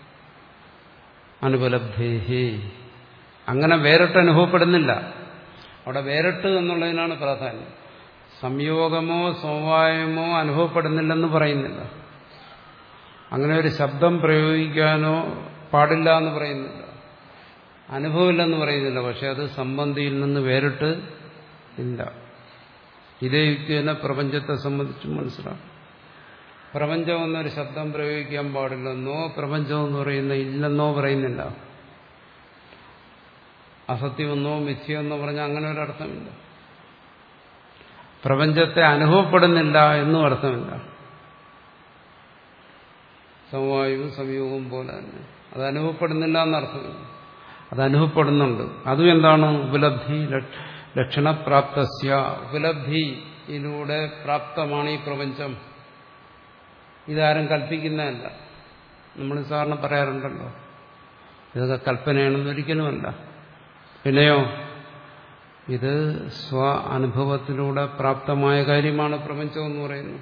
അനുപലബ്ധേഹി, അങ്ങനെ വേറിട്ട് അനുഭവപ്പെടുന്നില്ല. അവിടെ വേറിട്ട് എന്നുള്ളതിനാണ് പ്രാധാന്യം. സംയോഗമോ സമവായമോ അനുഭവപ്പെടുന്നില്ലെന്ന് പറയുന്നില്ല. അങ്ങനെ ഒരു ശബ്ദം പ്രയോഗിക്കാനോ പാടില്ല എന്ന് പറയുന്നില്ല. അനുഭവമില്ലെന്ന് പറയുന്നില്ല. പക്ഷെ അത് സംബന്ധിയിൽ നിന്ന് വേറിട്ട് ഇല്ല. ഇതേ യുക്തി തന്നെ പ്രപഞ്ചത്തെ സംബന്ധിച്ചും മനസ്സിലാക്കും. പ്രപഞ്ചം എന്നൊരു ശബ്ദം പ്രയോഗിക്കാൻ പാടില്ലെന്നോ പ്രപഞ്ചം എന്ന് പറയുന്ന ഇല്ലെന്നോ പറയുന്നില്ല. അസത്യമെന്നോ മിഥ്യയെന്നോ പറഞ്ഞാൽ അങ്ങനെ ഒരർത്ഥമില്ല. പ്രപഞ്ചത്തെ അനുഭവപ്പെടുന്നില്ല എന്നും അർത്ഥമില്ല. സമവായവും സംയോഗവും പോലെ തന്നെ അത് അനുഭവപ്പെടുന്നില്ല എന്നർത്ഥമില്ല. അത് അനുഭവപ്പെടുന്നുണ്ട്. അതും എന്താണ്? ഉപലബ്ധി ലക്ഷണപ്രാപ്തസ്യ. ഉപലബ്ധിയിലൂടെ പ്രാപ്തമാണ് ഈ പ്രപഞ്ചം. ഇതാരും കൽപ്പിക്കുന്നതല്ല. നമ്മൾ സാധാരണ പറയാറുണ്ടല്ലോ ഇതൊക്കെ കൽപ്പനയാണെന്ന്. ഒരിക്കലുമല്ല. പിന്നെയോ ഇത് സ്വ അനുഭവത്തിലൂടെ പ്രാപ്തമായ കാര്യമാണ് പ്രപഞ്ചം എന്ന് പറയുന്നു.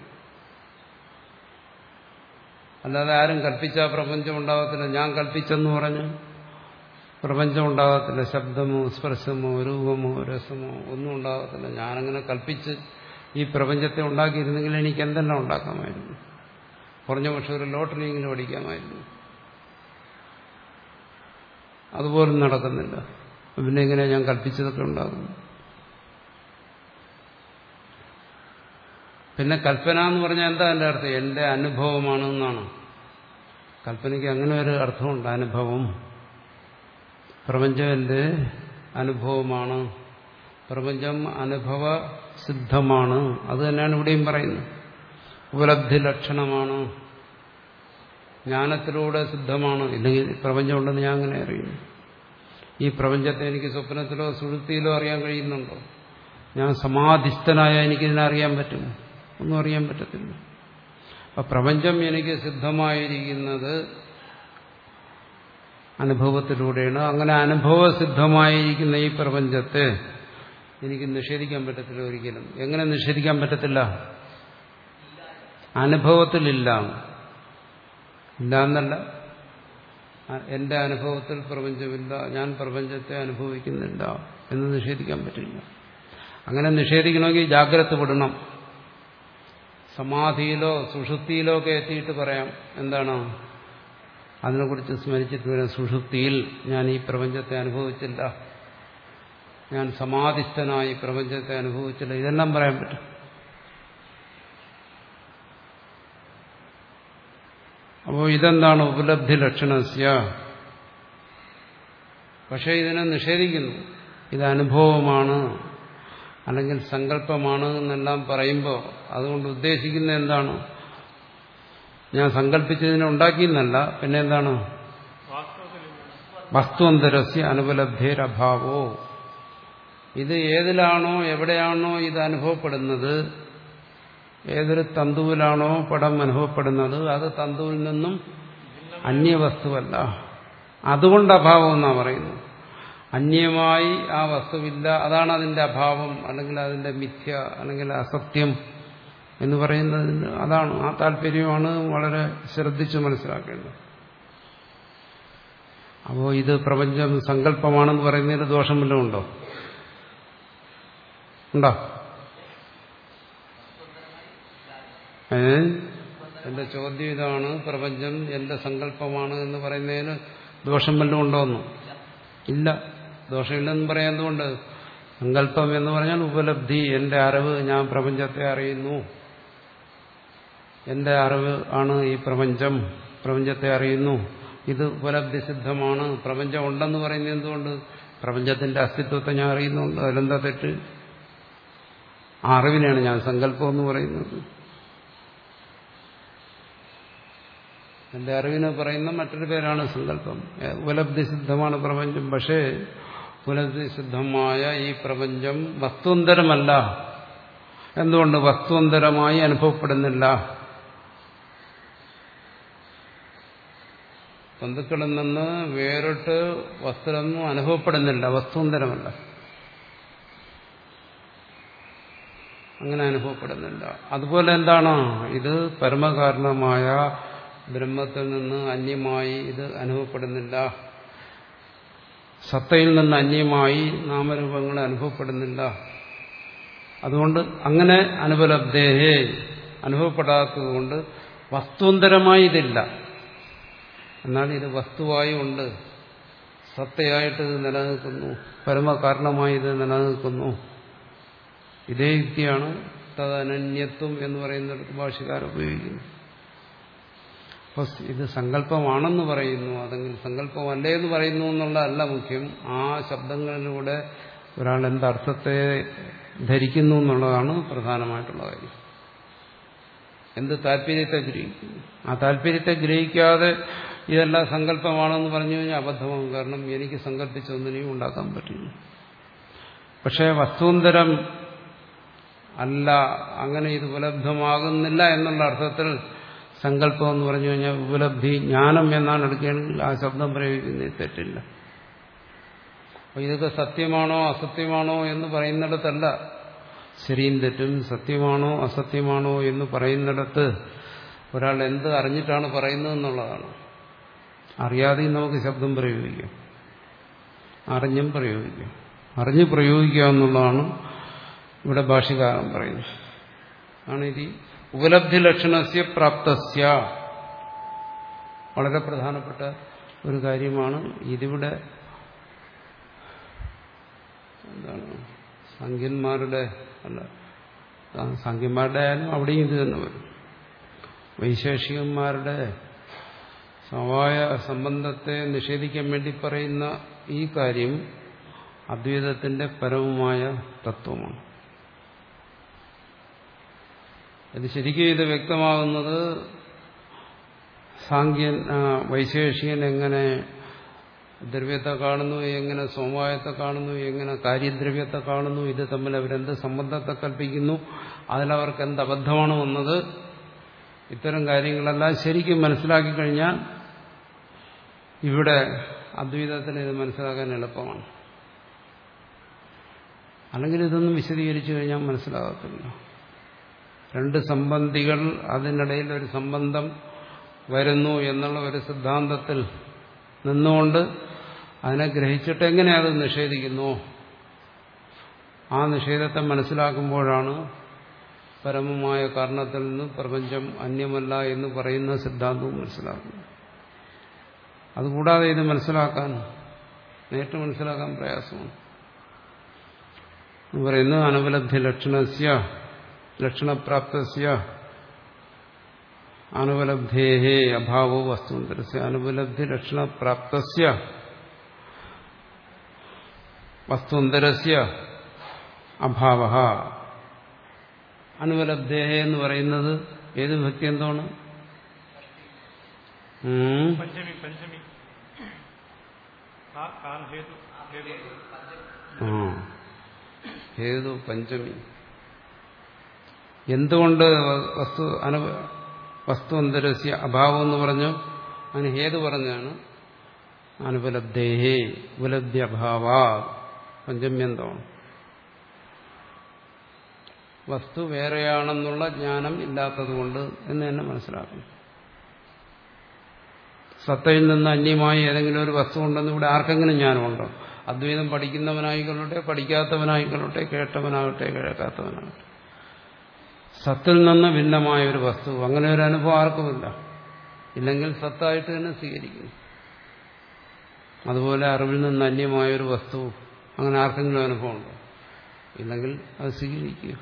അല്ലാതെ ആരും കൽപ്പിച്ചാൽ പ്രപഞ്ചം ഉണ്ടാകത്തില്ല. ഞാൻ കൽപ്പിച്ചെന്ന് പറഞ്ഞ് പ്രപഞ്ചം ഉണ്ടാകത്തില്ല. ശബ്ദമോ സ്പർശമോ രൂപമോ രസമോ ഒന്നും ഉണ്ടാകത്തില്ല. ഞാനങ്ങനെ കൽപ്പിച്ച് ഈ പ്രപഞ്ചത്തെ ഉണ്ടാക്കിയിരുന്നെങ്കിൽ എനിക്ക് എന്തെല്ലാം ഉണ്ടാക്കാമായിരുന്നു. കുറഞ്ഞ പക്ഷെ ഒരു ലോട്ടറിയെങ്കിലും അടിക്കാമായിരുന്നു. അതുപോലും നടക്കുന്നില്ല. പിന്നെ എങ്ങനെയാ ഞാൻ കൽപ്പിച്ചതൊക്കെ ഉണ്ടാകുന്നു? പിന്നെ കൽപ്പന എന്ന് പറഞ്ഞാൽ എന്താ എൻ്റെ അർത്ഥം? എൻ്റെ അനുഭവമാണെന്നാണ്. കൽപ്പനയ്ക്ക് അങ്ങനെ ഒരു അർത്ഥമുണ്ട്. അനുഭവം. പ്രപഞ്ചം എൻ്റെ അനുഭവമാണ്. പ്രപഞ്ചം അനുഭവ സിദ്ധമാണ്. അത് തന്നെയാണ് ഇവിടെയും പറയുന്നത്. ഉപലബ്ധി ലക്ഷണമാണ്. ജ്ഞാനത്തിലൂടെ സിദ്ധമാണ്. ഇല്ലെങ്കിൽ പ്രപഞ്ചം ഉണ്ടെന്ന് ഞാൻ അങ്ങനെ അറിയുന്നു. ഈ പ്രപഞ്ചത്തെ എനിക്ക് സ്വപ്നത്തിലോ സുഷുപ്തിയിലോ അറിയാൻ കഴിയുന്നുണ്ടോ? ഞാൻ സമാധിസ്ഥനായ എനിക്കിതിനെ അറിയാൻ പറ്റും? ഒന്നും അറിയാൻ പറ്റത്തില്ല. അപ്പം പ്രപഞ്ചം എനിക്ക് സിദ്ധമായിരിക്കുന്നത് അനുഭവത്തിലൂടെയാണ്. അങ്ങനെ അനുഭവസിദ്ധമായിരിക്കുന്ന ഈ പ്രപഞ്ചത്തെ എനിക്ക് നിഷേധിക്കാൻ പറ്റത്തില്ല ഒരിക്കലും. എങ്ങനെ നിഷേധിക്കാൻ പറ്റത്തില്ല? അനുഭവത്തിലില്ല. ഇല്ല എന്നല്ല, എന്റെ അനുഭവത്തിൽ പ്രപഞ്ചമില്ല, ഞാൻ പ്രപഞ്ചത്തെ അനുഭവിക്കുന്നില്ല എന്ന് നിഷേധിക്കാൻ പറ്റില്ല. അങ്ങനെ നിഷേധിക്കണമെങ്കിൽ ജാഗ്രത പെടണം. സമാധിയിലോ സുഷുപ്തിയിലോ ഒക്കെ എത്തിയിട്ട് പറയാം. എന്താണ് അതിനെക്കുറിച്ച് സ്മരിച്ചിട്ട് വരാം. സുഷുപ്തിയിൽ ഞാൻ ഈ പ്രപഞ്ചത്തെ അനുഭവിച്ചില്ല, ഞാൻ സമാധിസ്ഥനായി പ്രപഞ്ചത്തെ അനുഭവിച്ചില്ല, ഇതെല്ലാം പറയാൻ പറ്റും. അപ്പോൾ ഇതെന്താണ്? ഉപലബ്ധി ലക്ഷണസ്യ. പക്ഷെ ഇതിനെ നിഷേധിക്കുന്നു. ഇത് അനുഭവമാണ് അല്ലെങ്കിൽ സങ്കല്പമാണ് എന്നെല്ലാം പറയുമ്പോൾ അതുകൊണ്ട് ഉദ്ദേശിക്കുന്ന എന്താണ്? ഞാൻ സങ്കല്പിച്ചതിനെ ഉണ്ടാക്കിയെന്നല്ല, പിന്നെ എന്താണ്? വസ്തുവന്തരസ്യ അനുപലബ്ധേരഭാവോ. ഇത് ഏതിലാണോ എവിടെയാണോ ഇത് അനുഭവപ്പെടുന്നത്, ഏതൊരു തന്തുവിലാണോ പടം അനുഭവപ്പെടുന്നത്, അത് തന്തുവിൽ നിന്നും അന്യവസ്തുവല്ല. അതുകൊണ്ട് അഭാവം എന്നാണ് പറയുന്നത്. അന്യമായി ആ വസ്തുവില്ല, അതാണ് അതിന്റെ അഭാവം, അല്ലെങ്കിൽ അതിന്റെ മിഥ്യ, അല്ലെങ്കിൽ അസത്യം എന്ന് പറയുന്നതിന് അതാണ്, ആ താല്പര്യമാണ് വളരെ ശ്രദ്ധിച്ച് മനസ്സിലാക്കേണ്ടത്. അപ്പോൾ ഇത് പ്രപഞ്ചം സങ്കല്പമാണെന്ന് പറയുന്നതിന് ദോഷം വല്ലതും ഉണ്ടോ? ഉണ്ടോ? ഏ എന്റെ ചോദ്യം ഇതാണ്, പ്രപഞ്ചം എന്റെ സങ്കല്പമാണ് എന്ന് പറയുന്നതിന് ദോഷം വല്ലതും ഉണ്ടോന്ന്? ഇല്ല, ദോഷമില്ലെന്ന് പറയാൻ എന്തുകൊണ്ട്? സങ്കല്പം എന്ന് പറഞ്ഞാൽ ഉപലബ്ധി, എന്റെ അറിവ്, ഞാൻ പ്രപഞ്ചത്തെ അറിയുന്നു, എന്റെ അറിവ് ആണ് ഈ പ്രപഞ്ചം, പ്രപഞ്ചത്തെ അറിയുന്നു, ഇത് ഉപലബ്ധി സിദ്ധമാണ്. പ്രപഞ്ചം ഉണ്ടെന്ന് പറയുന്നത് എന്തുകൊണ്ട്? പ്രപഞ്ചത്തിന്റെ അസ്തിത്വത്തെ ഞാൻ അറിയുന്നുണ്ട്, അതിലെന്താ തെറ്റ്? ആ അറിവിനെയാണ് ഞാൻ സങ്കല്പം എന്ന് പറയുന്നത്. എന്റെ അറിവിനെ പറയുന്ന മറ്റൊരു പേരാണ് സങ്കല്പം. ഉപലബ്ധി സിദ്ധമാണ് പ്രപഞ്ചം. പക്ഷേ ഉപലബ്ധി സിദ്ധമായ ഈ പ്രപഞ്ചം വസ്തുന്തരമല്ല. എന്തുകൊണ്ട്? വസ്തുന്തരമായി അനുഭവപ്പെടുന്നില്ല. വസ്തുക്കളിൽ നിന്ന് വേറിട്ട് വസ്തുവൊന്നും അനുഭവപ്പെടുന്നില്ല, വസ്തുന്തരമല്ല, അങ്ങനെ അനുഭവപ്പെടുന്നില്ല. അതുപോലെ എന്താണ്? ഇത് പരമകാരണമായ ബ്രഹ്മത്തിൽ നിന്ന് അന്യമായി ഇത് അനുഭവപ്പെടുന്നില്ല, സത്തയിൽ നിന്ന് അന്യമായി നാമരൂപങ്ങൾ അനുഭവപ്പെടുന്നില്ല. അതുകൊണ്ട് അങ്ങനെ അനുപലബ്ധേഹേ, അനുഭവപ്പെടാത്തതുകൊണ്ട് വസ്തുന്തരമായി ഇതില്ല. എന്നാൽ ഇത് വസ്തുവായി ഉണ്ട്, സത്തയായിട്ട് ഇത് നിലനിൽക്കുന്നു, പരമകാരണമായി ഇത് നിലനിൽക്കുന്നു. ഇതേ യുക്തിയാണ് തദനന്യത്വം എന്ന് പറയുന്നിടത്ത് ഭാഷ്യക്കാർ ഉപയോഗിക്കുന്നത്. അപ്പോൾ ഇത് സങ്കല്പമാണെന്ന് പറയുന്നു, അതെങ്കിൽ സങ്കല്പമല്ലേ എന്ന് പറയുന്നു എന്നുള്ളതല്ല മുഖ്യം. ആ ശബ്ദങ്ങളിലൂടെ ഒരാൾ എന്തർത്ഥത്തെ ധരിക്കുന്നു എന്നുള്ളതാണ് പ്രധാനമായിട്ടുള്ള കാര്യം. എന്ത് താല്പര്യത്തെ ഗ്രഹിക്കുന്നു? ആ താല്പര്യത്തെ ഗ്രഹിക്കാതെ ഇതെല്ലാം സങ്കല്പമാണെന്ന് പറഞ്ഞു കഴിഞ്ഞാൽ അബദ്ധമാകും. കാരണം എനിക്ക് സങ്കല്പിച്ച ഒന്നിനെയും ഉണ്ടാക്കാൻ പറ്റില്ല. പക്ഷേ വസ്തുന്തരം അല്ല, അങ്ങനെ ഇത് ഉപലബ്ധമാകുന്നില്ല എന്നുള്ള അർത്ഥത്തിൽ സങ്കല്പം എന്ന് പറഞ്ഞു കഴിഞ്ഞാൽ ഉപലബ്ധി ജ്ഞാനം എന്നാണ് എടുക്കുകയാണെങ്കിൽ ആ ശബ്ദം പ്രയോഗിക്കുന്നതിൽ തെറ്റില്ല. അപ്പോൾ ഇതൊക്കെ സത്യമാണോ അസത്യമാണോ എന്ന് പറയുന്നിടത്തല്ല ശരിയും തെറ്റും. സത്യമാണോ അസത്യമാണോ എന്ന് പറയുന്നിടത്ത് ഒരാൾ എന്ത് അറിഞ്ഞിട്ടാണ് പറയുന്നതെന്നുള്ളതാണ്. അറിയാതെയും നമുക്ക് ശബ്ദം പ്രയോഗിക്കാം, അറിഞ്ഞും പ്രയോഗിക്കാം. അറിഞ്ഞ് പ്രയോഗിക്കുക എന്നുള്ളതാണ് ഇവിടെ ഭാഷ്യകാരൻ പറയുന്നത്. ആണ് ഇത് ഉപലബ്ധി ലക്ഷണസ്യ പ്രാപ്തസ്യ, വളരെ പ്രധാനപ്പെട്ട ഒരു കാര്യമാണ്. ഇതിവിടെ എന്താണ് സാഖ്യന്മാരുടെ അല്ല, സാഖ്യന്മാരുടെ ആയാലും അവിടെയും ഇത് തന്നെ വരും. വൈശേഷികന്മാരുടെ സമവായ സംബന്ധത്തെ നിഷേധിക്കാൻ വേണ്ടി പറയുന്ന ഈ കാര്യം അദ്വൈതത്തിന്റെ പരമമായ തത്വമാണ്. ഇത് ശരിക്കും ഇത് വ്യക്തമാകുന്നത് സാഖ്യൻ വൈശേഷികൻ എങ്ങനെ ദ്രവ്യത്തെ കാണുന്നു, എങ്ങനെ സമവായത്തെ കാണുന്നു, എങ്ങനെ കാര്യദ്രവ്യത്തെ കാണുന്നു, ഇത് തമ്മിൽ അവരെന്ത് സംബന്ധത്തെ കൽപ്പിക്കുന്നു, അതിലവർക്ക് എന്ത് അബദ്ധമാണ് വന്നത്, ഇത്തരം കാര്യങ്ങളെല്ലാം ശരിക്കും മനസ്സിലാക്കി കഴിഞ്ഞാൽ ഇവിടെ അദ്വൈതത്തിന് ഇത് മനസ്സിലാക്കാൻ എളുപ്പമാണ്. അല്ലെങ്കിൽ ഇതൊന്നും വിശദീകരിച്ചു കഴിഞ്ഞാൽ മനസ്സിലാകത്തില്ല. രണ്ട് സംബന്ധികൾ, അതിനിടയിൽ ഒരു സംബന്ധം വരുന്നു എന്നുള്ള ഒരു സിദ്ധാന്തത്തിൽ നിന്നുകൊണ്ട് അതിനെ ഗ്രഹിച്ചിട്ട് എങ്ങനെ അത് നിഷേധിക്കുന്നു, ആ നിഷേധത്തെ മനസ്സിലാക്കുമ്പോഴാണ് പരമമായ കാരണത്തിൽ നിന്ന് പ്രപഞ്ചം അന്യമല്ല എന്ന് പറയുന്ന സിദ്ധാന്തവും മനസ്സിലാക്കുന്നത്. അതുകൂടാതെ ഇത് മനസ്സിലാക്കാൻ, നേരിട്ട് മനസ്സിലാക്കാൻ പ്രയാസമാണ്. പറയുന്നത് അനുപലബ്ധി ലക്ഷണസ്യ ലക്ഷണപ്രാപ്തസ്യ അനുപലബ്ധേഹേ അഭാവോ വസ്തുന്തരസ്യ. അനുപലബ്ധി ലക്ഷണപ്രാപ്തസ്യ വസ്തുന്തരസ്യ അഭാവഃ. അനുപലബ്ധേഹേ എന്ന് പറയുന്നത് ഏത് ഭക്തി എന്താണ്? ഹേതു പഞ്ചമി. എന്തുകൊണ്ട് വസ്തു അനു വസ്തുന്തരസ്യ അഭാവം എന്ന് പറഞ്ഞു? അതിന് ഹേതു പറഞ്ഞാണ് അനുപലബ്ധേഹേ ഉപലബ്ധി അഭാവ. പഞ്ചമ്യന്തമാണ്. വസ്തു വേറെയാണെന്നുള്ള ജ്ഞാനം ഇല്ലാത്തതുകൊണ്ട് എന്ന് തന്നെ മനസ്സിലാക്കണം. സത്തയിൽ നിന്ന് അന്യമായി ഏതെങ്കിലും ഒരു വസ്തു ഉണ്ടെന്ന് ഇവിടെ ആർക്കെങ്കിലും ജ്ഞാനമുണ്ടോ? അദ്വൈതം പഠിക്കുന്നവനായിക്കൊള്ളട്ടെ, പഠിക്കാത്തവനായിക്കൊള്ളട്ടെ, കേട്ടവനാകട്ടെ, കേൾക്കാത്തവനാകട്ടെ, സത്തിൽ നിന്ന് ഭിന്നമായ ഒരു വസ്തു, അങ്ങനെ ഒരു അനുഭവം ആർക്കുമില്ല. ഇല്ലെങ്കിൽ സത്തായിട്ട് തന്നെ സ്വീകരിക്കുന്നു. അതുപോലെ അറിവിൽ നിന്ന് അന്യമായൊരു വസ്തു, അങ്ങനെ ആർക്കെങ്കിലും അനുഭവമുണ്ടോ? ഇല്ലെങ്കിൽ അത് സ്വീകരിക്കുക.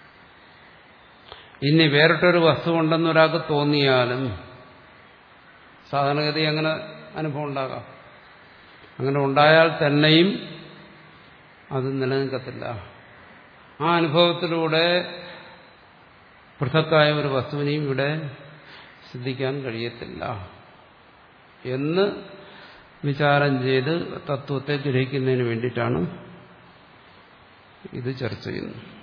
ഇനി വേറിട്ടൊരു വസ്തു ഉണ്ടെന്ന് ഒരാൾക്ക് തോന്നിയാലും സാധാരണഗതി അങ്ങനെ അനുഭവം ഉണ്ടാകാം. അങ്ങനെ ഉണ്ടായാൽ തന്നെയും അത് നിലനിൽക്കത്തില്ല. ആ അനുഭവത്തിലൂടെ പൃഥക്കായ ഒരു വസ്തുവിനെയും ഇവിടെ സിദ്ധിക്കാൻ കഴിയത്തില്ല എന്ന് വിചാരം ചെയ്ത് തത്വത്തെ ഗ്രഹിക്കുന്നതിന് വേണ്ടിയിട്ടാണ് ഇത് ചർച്ച ചെയ്യുന്നത്.